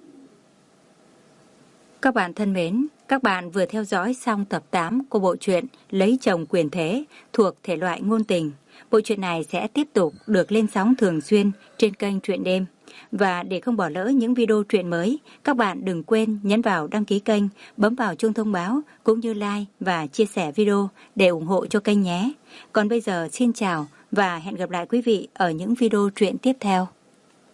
Các bạn thân mến, các bạn vừa theo dõi xong tập tám của bộ truyện Lấy chồng quyền thế thuộc thể loại ngôn tình. Bộ truyện này sẽ tiếp tục được lên sóng thường xuyên trên kênh Truyện Đêm. Và để không bỏ lỡ những video truyện mới, các bạn đừng quên nhấn vào đăng ký kênh, bấm vào chuông thông báo cũng như like và chia sẻ video để ủng hộ cho kênh nhé. Còn bây giờ xin chào và hẹn gặp lại quý vị ở những video truyện tiếp theo.